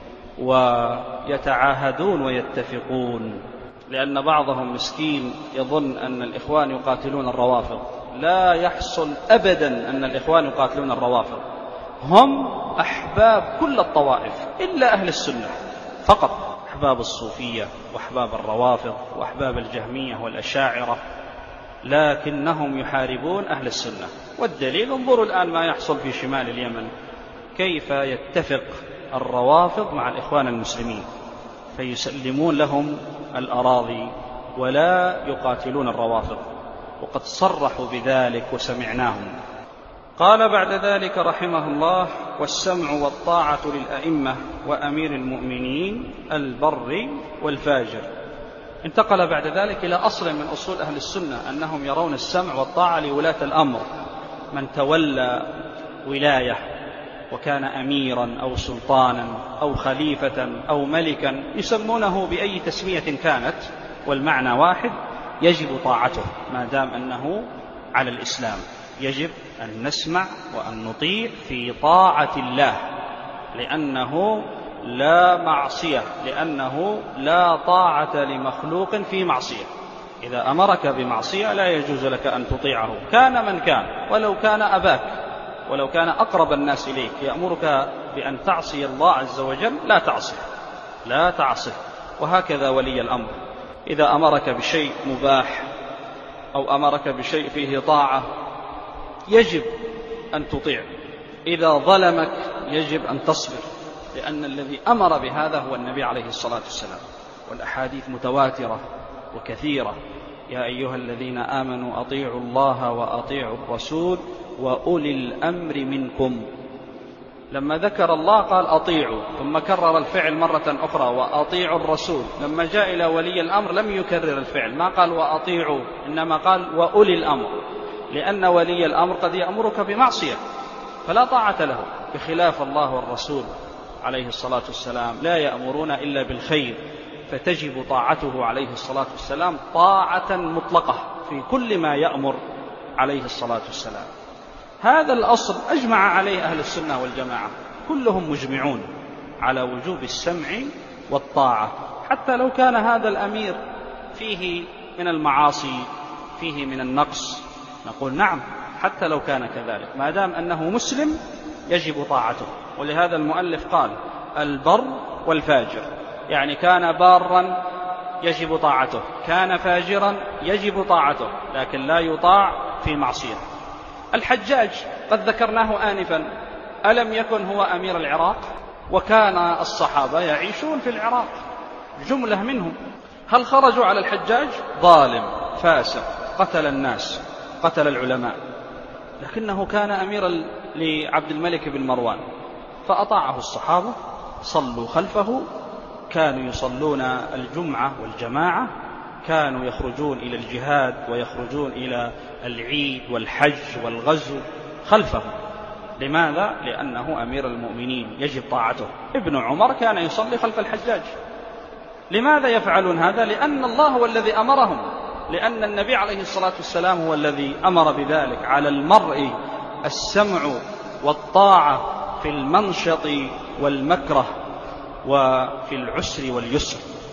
ويتعاهدون ويتفقون، لأن بعضهم مسكين يظن أن الإخوان يقاتلون الروافض. لا يحصل أبدا أن الإخوان يقاتلون الروافض، هم أحباب كل الطوائف إلا أهل السنة فقط، أحباب الصوفية وأحباب الروافض وأحباب الجهمية والأشاعرة، لكنهم يحاربون أهل السنة. والدليل انظروا الآن ما يحصل في شمال اليمن، كيف يتفق الروافض مع الإخوان المسلمين فيسلمون لهم الأراضي ولا يقاتلون الروافض، وقد صرحوا بذلك وسمعناهم. قال بعد ذلك رحمه الله: والسمع والطاعة للأئمة وأمير المؤمنين البر والفاجر. انتقل بعد ذلك إلى أصل من أصول أهل السنة، أنهم يرون السمع والطاعة لولاة الأمر، من تولى ولاية وكان أميرا أو سلطانا أو خليفة أو ملكا، يسمونه بأي تسمية كانت والمعنى واحد، يجب طاعته ما دام أنه على الإسلام. يجب أن نسمع وأن نطيع في طاعة الله، لأنه لا معصية، لأنه لا طاعة لمخلوق في معصية. إذا أمرك بمعصية لا يجوز لك أن تطيعه، كان من كان، ولو كان أباك، ولو كان أقرب الناس إليك، يأمرك بأن تعصي الله عز وجل لا تعصه، لا تعصه. وهكذا ولي الأمر، إذا أمرك بشيء مباح أو أمرك بشيء فيه طاعة يجب أن تطيع. إذا ظلمك يجب أن تصبر، لأن الذي أمر بهذا هو النبي عليه الصلاة والسلام، والأحاديث متواترة وكثيرة: يا أيها الذين آمنوا أطيعوا الله وأطيعوا الرسول وأولي الأمر منكم. لما ذكر الله قال أطيعوا، ثم كرر الفعل مرة أخرى وأطيعوا الرسول. لما جاء إلى ولي الأمر لم يكرر الفعل، ما قال وأطيعوا، إنما قال وأولي الأمر، لأن ولي الأمر قد يأمرك بمعصية فلا طاعة له، بخلاف الله والرسول عليه الصلاة والسلام لا يأمرون إلا بالخير، فتجب طاعته عليه الصلاة والسلام طاعة مطلقة في كل ما يأمر عليه الصلاة والسلام. هذا الأصل أجمع عليه أهل السنة والجماعة، كلهم مجمعون على وجوب السمع والطاعة، حتى لو كان هذا الأمير فيه من المعاصي، فيه من النقص، نقول نعم حتى لو كان كذلك، ما دام أنه مسلم يجب طاعته. ولهذا المؤلف قال البر والفاجر، يعني كان بارا يجب طاعته، كان فاجرا يجب طاعته، لكن لا يطاع في معصية. الحجاج قد ذكرناه آنفا، ألم يكن هو أمير العراق؟ وكان الصحابة يعيشون في العراق جملة منهم، هل خرجوا على الحجاج؟ ظالم فاسق قتل الناس، قتل العلماء، لكنه كان أميرا لعبد الملك بن مروان، فأطاعه الصحابة، صلوا خلفه، كانوا يصلون الجمعة والجماعة، كانوا يخرجون إلى الجهاد ويخرجون إلى العيد والحج والغزو خلفه. لماذا؟ لأنه أمير المؤمنين يجب طاعته. ابن عمر كان يصلي خلف الحجاج. لماذا يفعلون هذا؟ لأن الله هو الذي أمرهم، لأن النبي عليه الصلاة والسلام هو الذي أمر بذلك. على المرء السمع والطاعة في المنشط والمكره وفي العسر واليسر،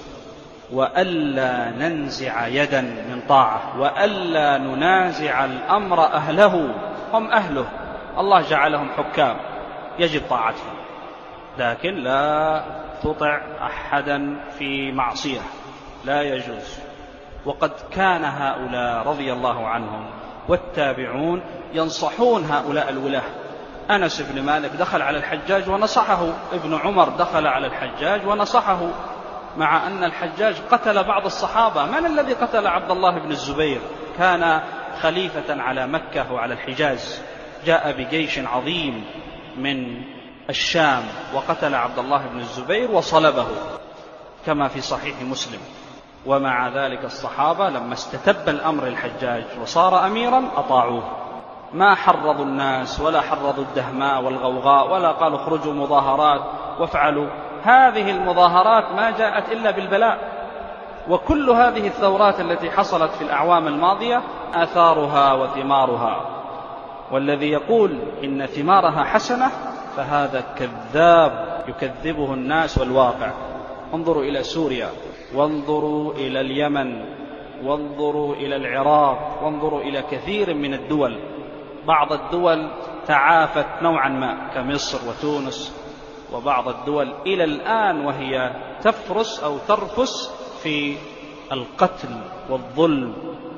وألا ننزع يدا من طاعة، وألا ننازع الأمر أهله، هم أهله، الله جعلهم حكام يجب طاعتهم، لكن لا تطع أحدا في معصية، لا يجوز. وقد كان هؤلاء رضي الله عنهم والتابعون ينصحون هؤلاء الولاة. أنس بن مالك دخل على الحجاج ونصحه، ابن عمر دخل على الحجاج ونصحه، مع أن الحجاج قتل بعض الصحابة. من الذي قتل عبد الله بن الزبير؟ كان خليفة على مكة وعلى الحجاز، جاء بجيش عظيم من الشام وقتل عبد الله بن الزبير وصلبه كما في صحيح مسلم. ومع ذلك الصحابة لما استتب الأمر الحجاج وصار أميرا أطاعوه، ما حرضوا الناس ولا حرضوا الدهماء والغوغاء ولا قالوا اخرجوا مظاهرات وافعلوا. هذه المظاهرات ما جاءت إلا بالبلاء، وكل هذه الثورات التي حصلت في الأعوام الماضية آثارها وثمارها، والذي يقول إن ثمارها حسنة فهذا كذاب يكذبه الناس والواقع. انظروا إلى سوريا، وانظروا إلى اليمن، وانظروا إلى العراق، وانظروا إلى كثير من الدول. بعض الدول تعافت نوعا ما كمصر وتونس، وبعض الدول إلى الآن وهي تفرس أو ترفس في القتل والظلم،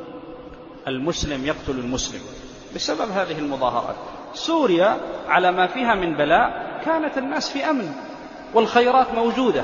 المسلم يقتل المسلم بسبب هذه المظاهرات. سوريا على ما فيها من بلاء كانت الناس في أمن والخيرات موجودة.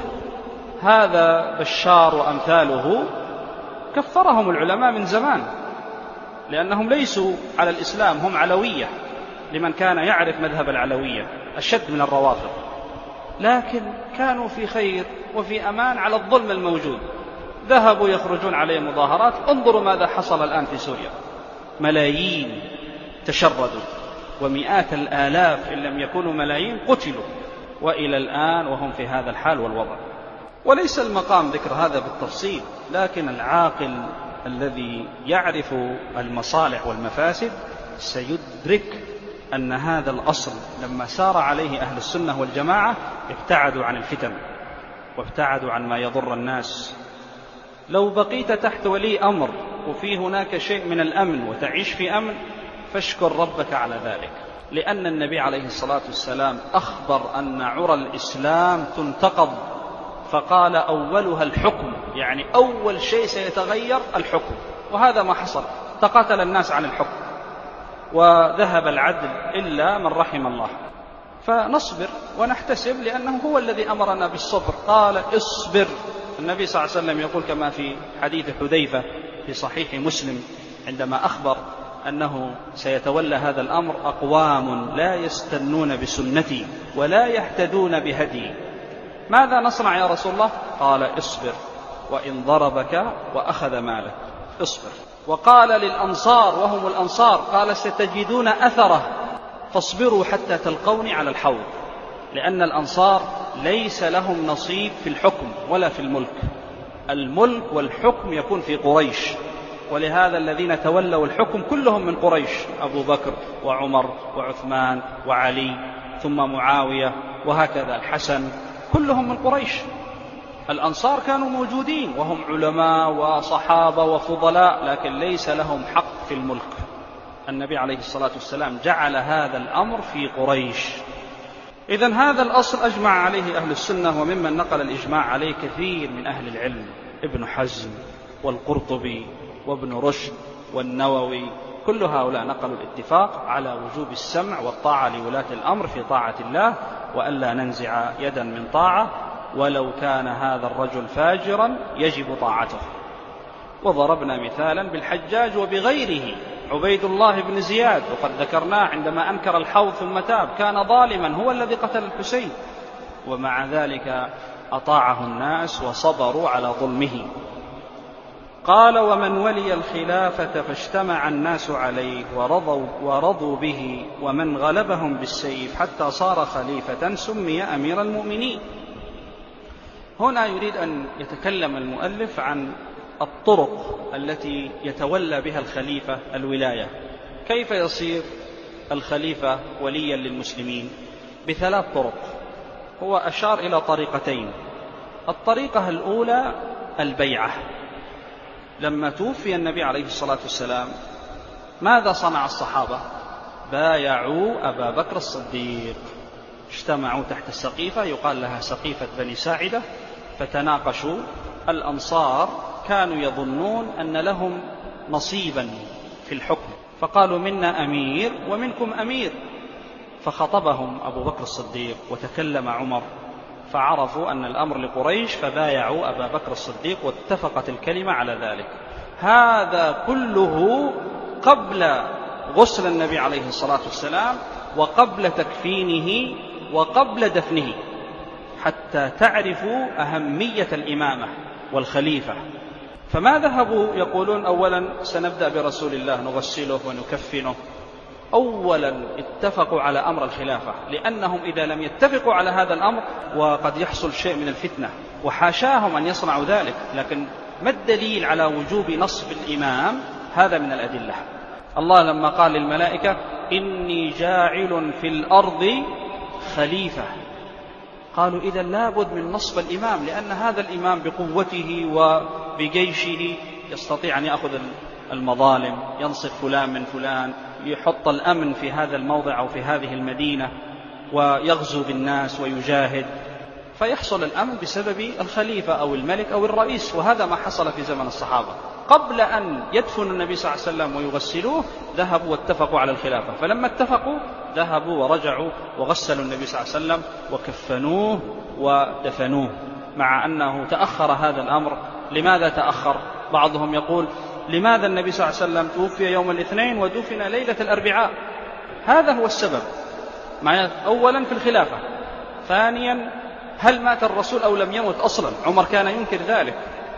هذا بشار وأمثاله كفرهم العلماء من زمان، لأنهم ليسوا على الإسلام، هم علوية، لمن كان يعرف مذهب العلوية أشد من الروافض، لكن كانوا في خير وفي أمان على الظلم الموجود. ذهبوا يخرجون عليه مظاهرات. انظروا ماذا حصل الآن في سوريا، ملايين تشردوا، ومئات الآلاف إن لم يكونوا ملايين قتلوا، وإلى الآن وهم في هذا الحال والوضع. وليس المقام ذكر هذا بالتفصيل، لكن العاقل الذي يعرف المصالح والمفاسد سيدرك أن هذا الأصل لما سار عليه أهل السنة والجماعة ابتعدوا عن الفتن وابتعدوا عن ما يضر الناس. لو بقيت تحت ولي أمر وفي هناك شيء من الأمن وتعيش في أمن فاشكر ربك على ذلك، لأن النبي عليه الصلاة والسلام أخبر أن عرى الإسلام تنتقض، فقال أولها الحكم، يعني أول شيء سيتغير الحكم، وهذا ما حصل. تقاتل الناس عن الحكم وذهب العدل إلا من رحم الله. فنصبر ونحتسب، لأنه هو الذي أمرنا بالصبر. قال اصبر. النبي صلى الله عليه وسلم يقول كما في حديث حذيفة في صحيح مسلم عندما أخبر أنه سيتولى هذا الأمر أقوام لا يستنون بسنتي ولا يهتدون بهدي. ماذا نصنع يا رسول الله؟ قال اصبر، وإن ضربك وأخذ مالك اصبر. وقال للأنصار وهم الأنصار، قال ستجدون أثره فاصبروا حتى تلقوني على الحوض، لأن الأنصار ليس لهم نصيب في الحكم ولا في الملك. الملك والحكم يكون في قريش، ولهذا الذين تولوا الحكم كلهم من قريش، أبو بكر وعمر وعثمان وعلي ثم معاوية وهكذا الحسن، كلهم من قريش. الأنصار كانوا موجودين وهم علماء وصحابة وفضلاء، لكن ليس لهم حق في الملك. النبي عليه الصلاة والسلام جعل هذا الأمر في قريش. إذن هذا الأصل أجمع عليه أهل السنة، وممن نقل الإجماع عليه كثير من أهل العلم، ابن حزم والقرطبي وابن رشد والنووي، كل هؤلاء نقلوا الاتفاق على وجوب السمع والطاعة لولاة الأمر في طاعة الله، وألا ننزع يدا من طاعة ولو كان هذا الرجل فاجرا يجب طاعته. وضربنا مثالا بالحجاج وبغيره، عبيد الله بن زياد وقد ذكرناه عندما أنكر الحوض ثم تاب، كان ظالما، هو الذي قتل الحسين، ومع ذلك أطاعه الناس وصبروا على ظلمه. قال ومن ولي الخلافة فاجتمع الناس عليه ورضوا به، ومن غلبهم بالسيف حتى صار خليفة سمي أمير المؤمنين. هنا يريد أن يتكلم المؤلف عن الطرق التي يتولى بها الخليفة الولاية. كيف يصير الخليفة وليا للمسلمين؟ بثلاث طرق. هو أشار إلى طريقتين. الطريقة الأولى البيعة. لما توفي النبي عليه الصلاة والسلام ماذا صنع الصحابة؟ بايعوا أبا بكر الصديق، اجتمعوا تحت السقيفة يقال لها سقيفة بني ساعدة، فتناقشوا. الأنصار كانوا يظنون أن لهم نصيبا في الحكم، فقالوا منا أمير ومنكم أمير، فخطبهم أبو بكر الصديق وتكلم عمر، فعرفوا أن الأمر لقريش، فبايعوا أبا بكر الصديق واتفقت الكلمة على ذلك. هذا كله قبل غسل النبي عليه الصلاة والسلام وقبل تكفينه وقبل دفنه، حتى تعرفوا أهمية الإمامة والخليفة. فما ذهبوا يقولون أولا سنبدأ برسول الله نغسله ونكفنه. أولا اتفقوا على أمر الخلافة، لأنهم إذا لم يتفقوا على هذا الأمر وقد يحصل شيء من الفتنة، وحاشاهم أن يصنعوا ذلك، لكن ما الدليل على وجوب نصب الإمام؟ هذا من الأدلة. الله لما قال للملائكة إني جاعل في الأرض خليفة، قالوا إذا لابد من نصب الإمام، لأن هذا الإمام بقوته وبجيشه يستطيع أن يأخذ المظالم، ينصف فلان من فلان، يحط الأمن في هذا الموضع أو في هذه المدينة، ويغزو بالناس ويجاهد، فيحصل الأمن بسبب الخليفة أو الملك أو الرئيس. وهذا ما حصل في زمن الصحابة، قبل أن يدفنوا النبي صلى الله عليه وسلم ويغسلوه ذهبوا واتفقوا على الخلافة، فلما اتفقوا ذهبوا ورجعوا وغسلوا النبي صلى الله عليه وسلم وكفنوه ودفنوه، مع أنه تأخر هذا الأمر. لماذا تأخر؟ بعضهم يقول لماذا النبي صلى الله عليه وسلم توفي يوم الاثنين ودفن ليلة الأربعاء؟ هذا هو السبب. أولا في الخلافة، ثانيا هل مات الرسول أو لم يمت أصلا؟ عمر كان ينكر ذلك.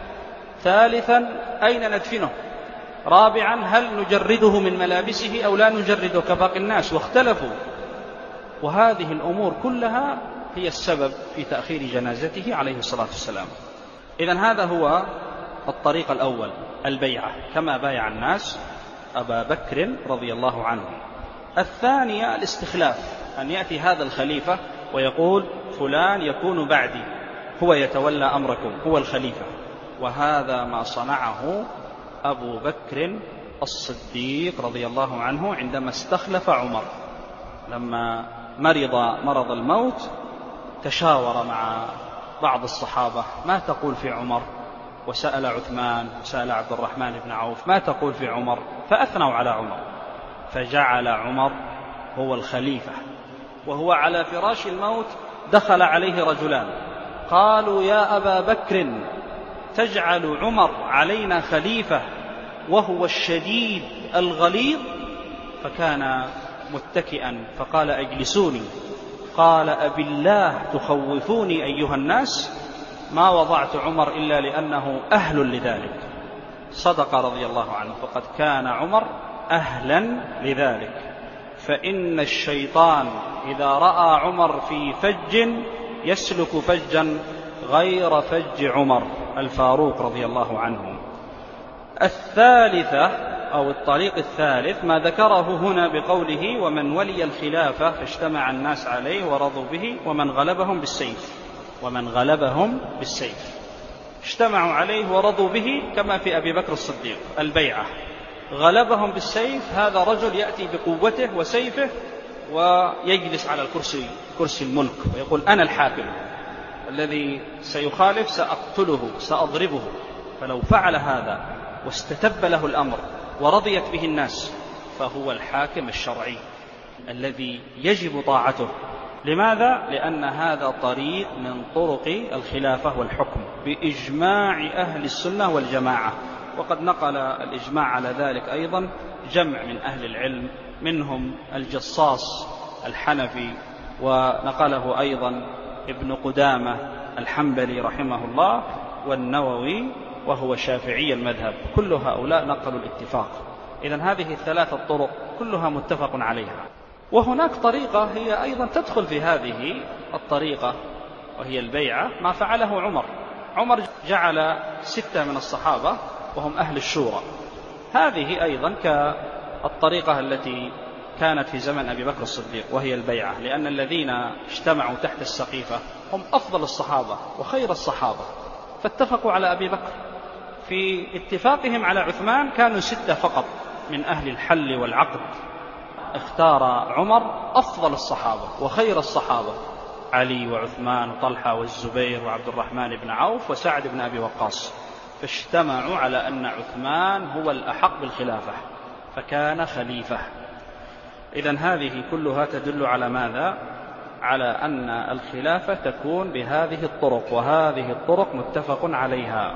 ثالثا أين ندفنه؟ رابعا هل نجرده من ملابسه أو لا نجرده كباقي الناس؟ واختلفوا. وهذه الأمور كلها هي السبب في تأخير جنازته عليه الصلاة والسلام. إذن هذا هو الطريق الأول، البيعة، كما بايع الناس أبا بكر رضي الله عنه. الثانية الاستخلاف، أن يأتي هذا الخليفة ويقول فلان يكون بعدي، هو يتولى أمركم، هو الخليفة. وهذا ما صنعه أبو بكر الصديق رضي الله عنه عندما استخلف عمر. لما مرض الموت تشاور مع بعض الصحابة ما تقول في عمر، وسأل عثمان وسأل عبد الرحمن بن عوف ما تقول في عمر، فأثنوا على عمر، فجعل عمر هو الخليفة. وهو على فراش الموت دخل عليه رجلان قالوا يا أبا بكر تجعل عمر علينا خليفة وهو الشديد الغليظ؟ فكان متكئا فقال اجلسوني. قال أبي الله تخوفوني أيها الناس؟ ما وضعت عمر إلا لأنه أهل لذلك. صدق رضي الله عنه، فقد كان عمر أهلا لذلك. فإن الشيطان إذا رأى عمر في فج يسلك فجا غير فج عمر الفاروق رضي الله عنه. الثالثة أو الطريق الثالث ما ذكره هنا بقوله ومن ولي الخلافة فاجتمع الناس عليه ورضوا به ومن غلبهم بالسيف. ومن غلبهم بالسيف اجتمعوا عليه ورضوا به، كما في أبي بكر الصديق البيعة. غلبهم بالسيف، هذا رجل يأتي بقوته وسيفه ويجلس على كرسي الملك ويقول أنا الحاكم، الذي سيخالف سأقتله سأضربه. فلو فعل هذا واستتب له الأمر ورضيت به الناس فهو الحاكم الشرعي الذي يجب طاعته. لماذا؟ لأن هذا طريق من طرق الخلافة والحكم بإجماع أهل السنة والجماعة. وقد نقل الإجماع على ذلك أيضا جمع من أهل العلم، منهم الجصاص الحنفي، ونقله أيضا ابن قدامة الحنبلي رحمه الله، والنووي وهو شافعي المذهب. كل هؤلاء نقلوا الاتفاق. إذن هذه الثلاثة الطرق كلها متفق عليها. وهناك طريقة هي أيضا تدخل في هذه الطريقة وهي البيعة، ما فعله عمر جعل 6 من الصحابة وهم أهل الشورى. هذه أيضا كالطريقة التي كانت في زمن أبي بكر الصديق وهي البيعة، لأن الذين اجتمعوا تحت السقيفة هم أفضل الصحابة وخير الصحابة، فاتفقوا على أبي بكر. في اتفاقهم على عثمان كانوا 6 فقط من أهل الحل والعقد. اختار عمر أفضل الصحابة وخير الصحابة، علي وعثمان وطلحة والزبير وعبد الرحمن بن عوف وسعد بن أبي وقاص، فاجتمعوا على أن عثمان هو الأحق بالخلافة فكان خليفة. إذن هذه كلها تدل على ماذا؟ على أن الخلافة تكون بهذه الطرق، وهذه الطرق متفق عليها.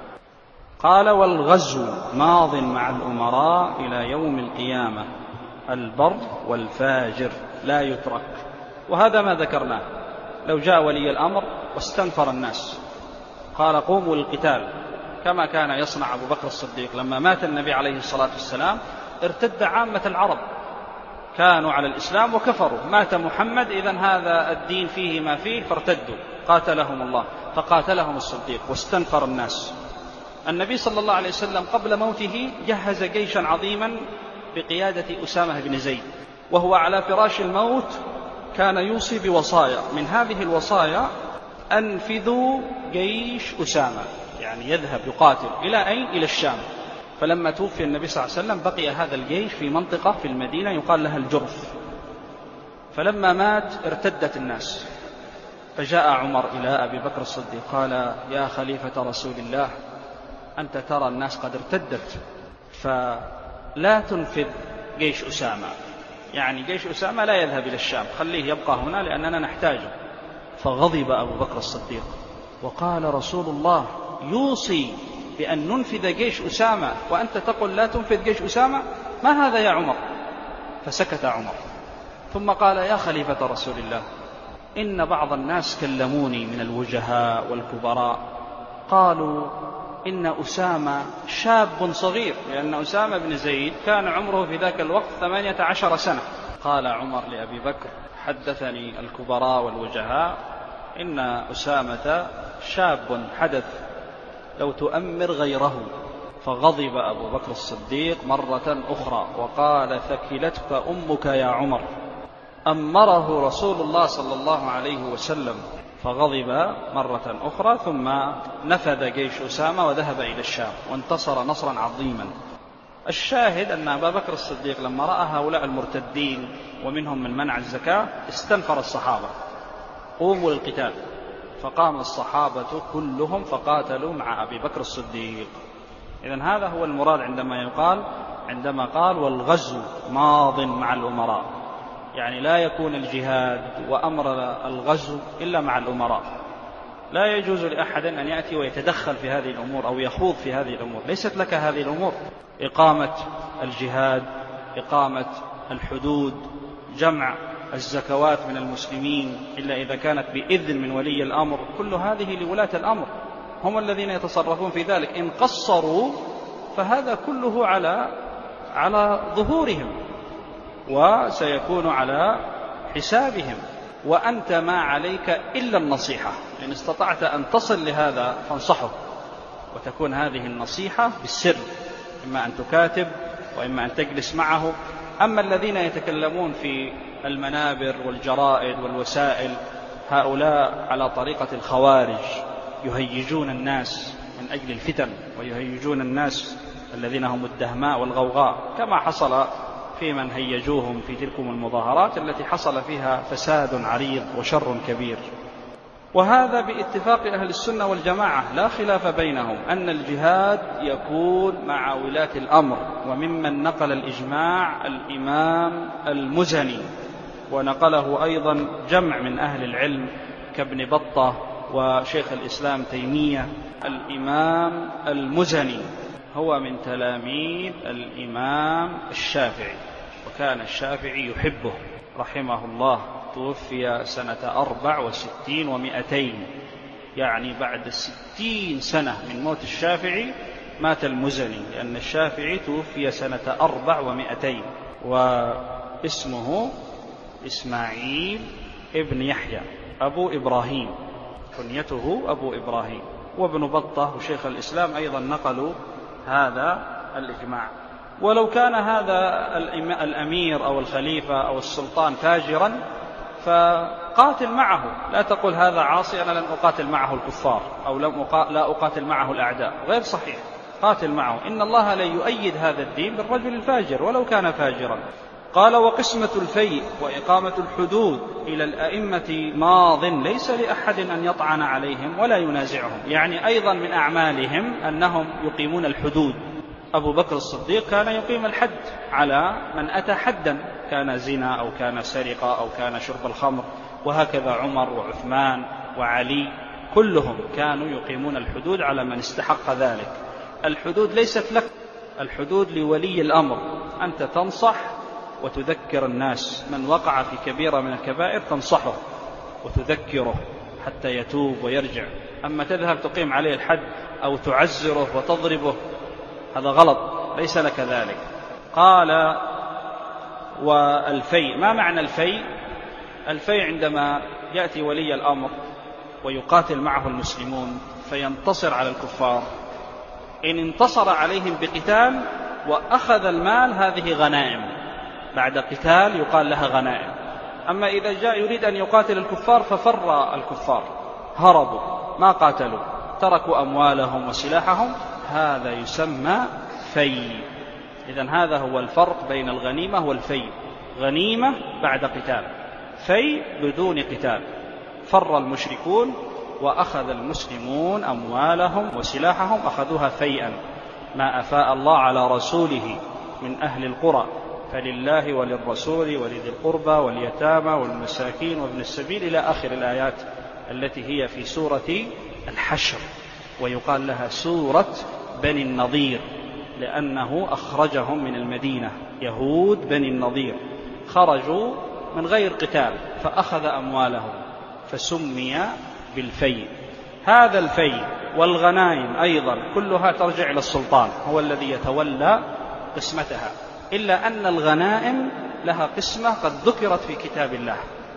قال والغزو ماض مع الأمراء إلى يوم القيامة، البر والفاجر لا يترك. وهذا ما ذكرناه، لو جاء ولي الأمر واستنفر الناس قال قوموا للقتال كما كان يصنع أبو بكر الصديق. لما مات النبي عليه الصلاة والسلام ارتد عامة العرب، كانوا على الإسلام وكفروا. مات محمد، إذن هذا الدين فيه ما فيه، فارتدوا قاتلهم الله. فقاتلهم الصديق واستنفر الناس. النبي صلى الله عليه وسلم قبل موته جهز جيشا عظيما بقيادة أسامة بن زيد، وهو على فراش الموت كان يوصي بوصايا. من هذه الوصايا: أنفذوا جيش أسامة، يعني يذهب يقاتل إلى أين؟ إلى الشام. فلما توفي النبي صلى الله عليه وسلم بقي هذا الجيش في منطقة في المدينة يقال لها الجرف. فلما مات ارتدت الناس، فجاء عمر إلى أبي بكر الصديق قال: يا خليفة رسول الله، أنت ترى الناس قد ارتدت، فلا تنفذ جيش أسامة، يعني جيش أسامة لا يذهب إلى الشام، خليه يبقى هنا لأننا نحتاجه. فغضب أبو بكر الصديق وقال: رسول الله يوصي بأن ننفذ جيش أسامة وأنت تقول لا تنفذ جيش أسامة؟ ما هذا يا عمر؟ فسكت عمر، ثم قال: يا خليفة رسول الله، إن بعض الناس كلموني من الوجهاء والكبراء، قالوا إن أسامة شاب صغير، لأن أسامة بن زيد كان عمره في ذاك الوقت 18 سنة. قال عمر لأبي بكر: حدثني الكبراء والوجهاء إن أسامة شاب حدث لو تؤمر غيره. فغضب أبو بكر الصديق مرة أخرى وقال: ثكلتك أمك يا عمر، أمره رسول الله صلى الله عليه وسلم. فغضب مرة أخرى، ثم نفذ جيش أسامة وذهب إلى الشام وانتصر نصرا عظيما. الشاهد أن أبا بكر الصديق لما رأى هؤلاء المرتدين ومنهم من منع الزكاة استنفر الصحابة: قوموا للقتال. فقام الصحابة كلهم فقاتلوا مع أبي بكر الصديق. إذن هذا هو المراد عندما قال: والغزو ماض مع الأمراء، يعني لا يكون الجهاد وأمر الغزو إلا مع الأمراء. لا يجوز لأحد أن يأتي ويتدخل في هذه الأمور أو يخوض في هذه الأمور، ليست لك هذه الأمور. إقامة الجهاد، إقامة الحدود، جمع الزكوات من المسلمين إلا إذا كانت بإذن من ولي الأمر، كل هذه لولاة الأمر، هم الذين يتصرفون في ذلك. إن قصروا فهذا كله على ظهورهم وسيكون على حسابهم، وأنت ما عليك إلا النصيحة. إن استطعت أن تصل لهذا فانصحه، وتكون هذه النصيحة بالسر، إما أن تكاتب وإما أن تجلس معه. أما الذين يتكلمون في المنابر والجرائد والوسائل، هؤلاء على طريقة الخوارج، يهيجون الناس من أجل الفتن، ويهيجون الناس الذين هم الدهماء والغوغاء، كما حصل في من هيجوهم في تلكم المظاهرات التي حصل فيها فساد عريض وشر كبير. وهذا باتفاق أهل السنة والجماعة، لا خلاف بينهم أن الجهاد يكون مع ولاة الأمر. وممن نقل الإجماع الإمام المزني، ونقله أيضا جمع من أهل العلم كابن بطة وشيخ الإسلام تيمية. الإمام المزني هو من تلاميذ الإمام الشافعي، وكان الشافعي يحبه رحمه الله. توفي سنة 64 و200، يعني بعد 60 سنة من موت الشافعي مات المزني، لأن الشافعي توفي سنة 400، واسمه إسماعيل ابن يحيى أبو إبراهيم، كنيته أبو إبراهيم. وابن بطة وشيخ الإسلام أيضا نقلوا هذا الإجماع. ولو كان هذا الأمير أو الخليفة أو السلطان فاجرا فقاتل معه، لا تقول هذا عاصي أنا لن أقاتل معه الكفار أو لا أقاتل معه الأعداء، غير صحيح. قاتل معه، إن الله لا يؤيد هذا الدين بالرجل الفاجر ولو كان فاجرا. قال: وقسمة الفيء وإقامة الحدود إلى الأئمة ماض، ليس لأحد أن يطعن عليهم ولا ينازعهم. يعني أيضا من أعمالهم أنهم يقيمون الحدود. أبو بكر الصديق كان يقيم الحد على من أتى حدا، كان زنا أو كان سرقة أو كان شرب الخمر، وهكذا عمر وعثمان وعلي، كلهم كانوا يقيمون الحدود على من استحق ذلك. الحدود ليست لك، الحدود لولي الأمر، أنت تنصح وتذكر الناس. من وقع في كبيرة من الكبائر تنصحه وتذكره. حتى يتوب ويرجع. أما تذهب تقيم عليه الحد أو تعزره وتضربه هذا غلط، ليس لك ذلك. قال والفيء، ما معنى الفيء؟ الفيء عندما يأتي ولي الأمر ويقاتل معه المسلمون فينتصر على الكفار، إن انتصر عليهم بقتال وأخذ المال هذه غنائم، بعد قتال يقال لها غنائم. أما إذا جاء يريد أن يقاتل الكفار ففر الكفار، هربوا ما قاتلوا، تركوا أموالهم وسلاحهم، هذا يسمى في. إذن هذا هو الفرق بين الغنيمة والفي. غنيمة بعد قتال، في بدون قتال، فر المشركون وأخذ المسلمون أموالهم وسلاحهم أخذوها فيئا. ما أفاء الله على رسوله من أهل القرى فلله وللرسول ولذي القربى واليتامى والمساكين وابن السبيل إلى آخر الآيات التي هي في سورة الحشر، ويقال لها سورة بني النضير لأنه أخرجهم من المدينة. يهود بني النضير خرجوا من غير قتال فأخذ أموالهم فسمي بالفي. هذا الفي والغنائم أيضا كلها ترجع إلى السلطان، هو الذي يتولى قسمتها، إلا أن الغنائم لها قسمة قد ذكرت في كتاب الله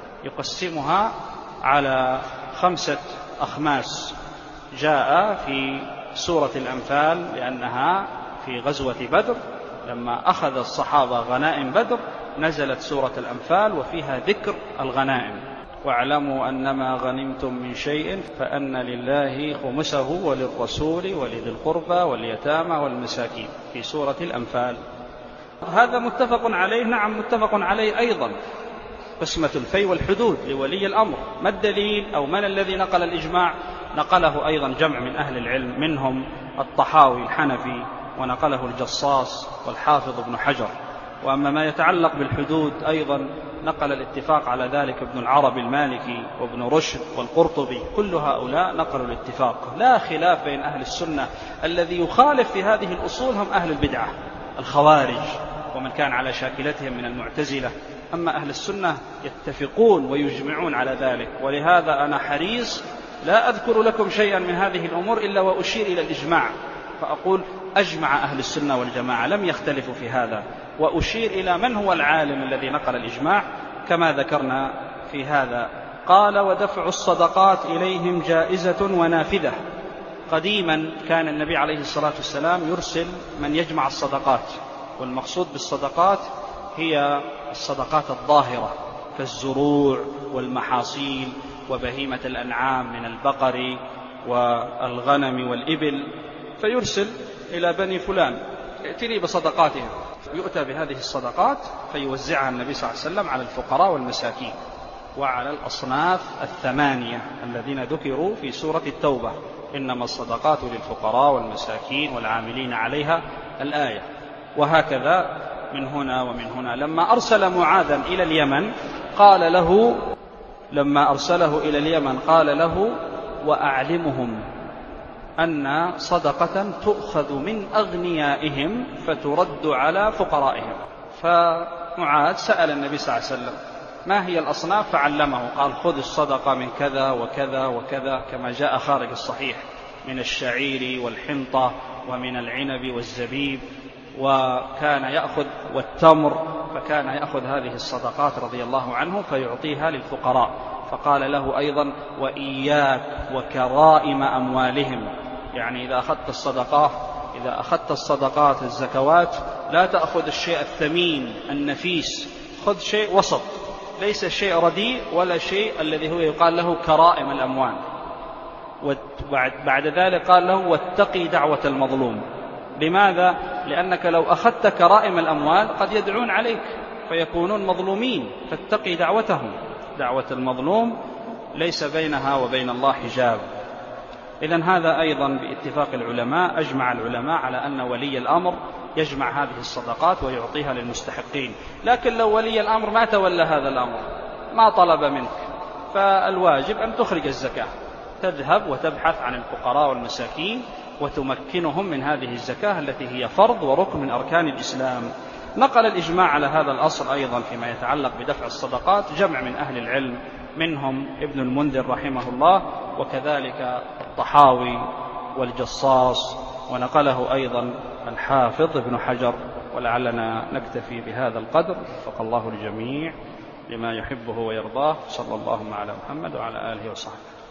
يقسمها على 5 أخماس، جاء في سورة الأنفال لأنها في غزوة بدر، لما أخذ الصحابة غنائم بدر نزلت سورة الأنفال وفيها ذكر الغنائم. واعلموا أنما غنمتم من شيء فأن لله خمسه وللرسول ولذي القربى واليتامى والمساكين في سورة الأنفال. هذا متفق عليه. نعم متفق عليه أيضا قسمة الفي والحدود لولي الأمر. ما الدليل أو من الذي نقل الإجماع؟ نقله أيضا جمع من أهل العلم، منهم الطحاوي الحنفي، ونقله الجصاص والحافظ ابن حجر. وأما ما يتعلق بالحدود أيضا نقل الاتفاق على ذلك ابن العربي المالكي وابن رشد والقرطبي، كل هؤلاء نقلوا الاتفاق. لا خلاف بين أهل السنة. الذي يخالف في هذه الأصول هم أهل البدعة الخوارج ومن كان على شاكلتهم من المعتزلة. أما أهل السنة يتفقون ويجمعون على ذلك. ولهذا أنا حريص لا أذكر لكم شيئا من هذه الأمور إلا وأشير إلى الإجماع، فأقول أجمع أهل السنة والجماعة لم يختلفوا في هذا، وأشير إلى من هو العالم الذي نقل الإجماع كما ذكرنا في هذا. قال ودفع الصدقات إليهم جائزة ونافذة. قديما كان النبي عليه الصلاة والسلام يرسل من يجمع الصدقات، والمقصود بالصدقات هي الصدقات الظاهرة كالزروع والمحاصيل وبهيمة الأنعام من البقر والغنم والإبل، فيرسل إلى بني فلان ائتني بصدقاتهم، يؤتى بهذه الصدقات فيوزعها النبي صلى الله عليه وسلم على الفقراء والمساكين وعلى الأصناف 8 الذين ذكروا في سورة التوبة، إنما الصدقات للفقراء والمساكين والعاملين عليها الآية. وهكذا من هنا ومن هنا. لما أرسل معاذا إلى اليمن قال له وأعلمهم أن صدقة تؤخذ من أغنيائهم فترد على فقرائهم. فمعاذ سأل النبي صلى الله عليه وسلم ما هي الأصناف فعلمه، قال خذ الصدقة من كذا وكذا وكذا كما جاء خارج الصحيح، من الشعير والحنطة ومن العنب والزبيب، وكان يأخذ والتمر، فكان يأخذ هذه الصدقات رضي الله عنه فيعطيها للفقراء. فقال له أيضا وإياك وكرائم أموالهم، يعني إذا أخذت الصدقات الزكوات لا تأخذ الشيء الثمين النفيس، خذ شيء وسط، ليس شيء رديء ولا شيء الذي هو يقال له كرائم الأموال. بعد ذلك قال له واتقي دعوة المظلوم. لماذا؟ لأنك لو أخذت كرائم الأموال قد يدعون عليك فيكونون مظلومين، فاتقي دعوتهم. دعوة المظلوم ليس بينها وبين الله حجاب. إذن هذا أيضا باتفاق العلماء، أجمع العلماء على أن ولي الأمر يجمع هذه الصدقات ويعطيها للمستحقين. لكن لو ولي الأمر ما تولى هذا الأمر، ما طلب منك، فالواجب أن تخرج الزكاة، تذهب وتبحث عن الفقراء والمساكين وتمكنهم من هذه الزكاة التي هي فرض وركن من أركان الإسلام. نقل الإجماع على هذا الأصل أيضا فيما يتعلق بدفع الصدقات جمع من أهل العلم، منهم ابن المنذر رحمه الله، وكذلك الطحاوي والجصاص، ونقله أيضا الحافظ ابن حجر. ولعلنا نكتفي بهذا القدر، وفق الله الجميع لما يحبه ويرضاه. صلى الله على محمد وعلى آله وصحبه.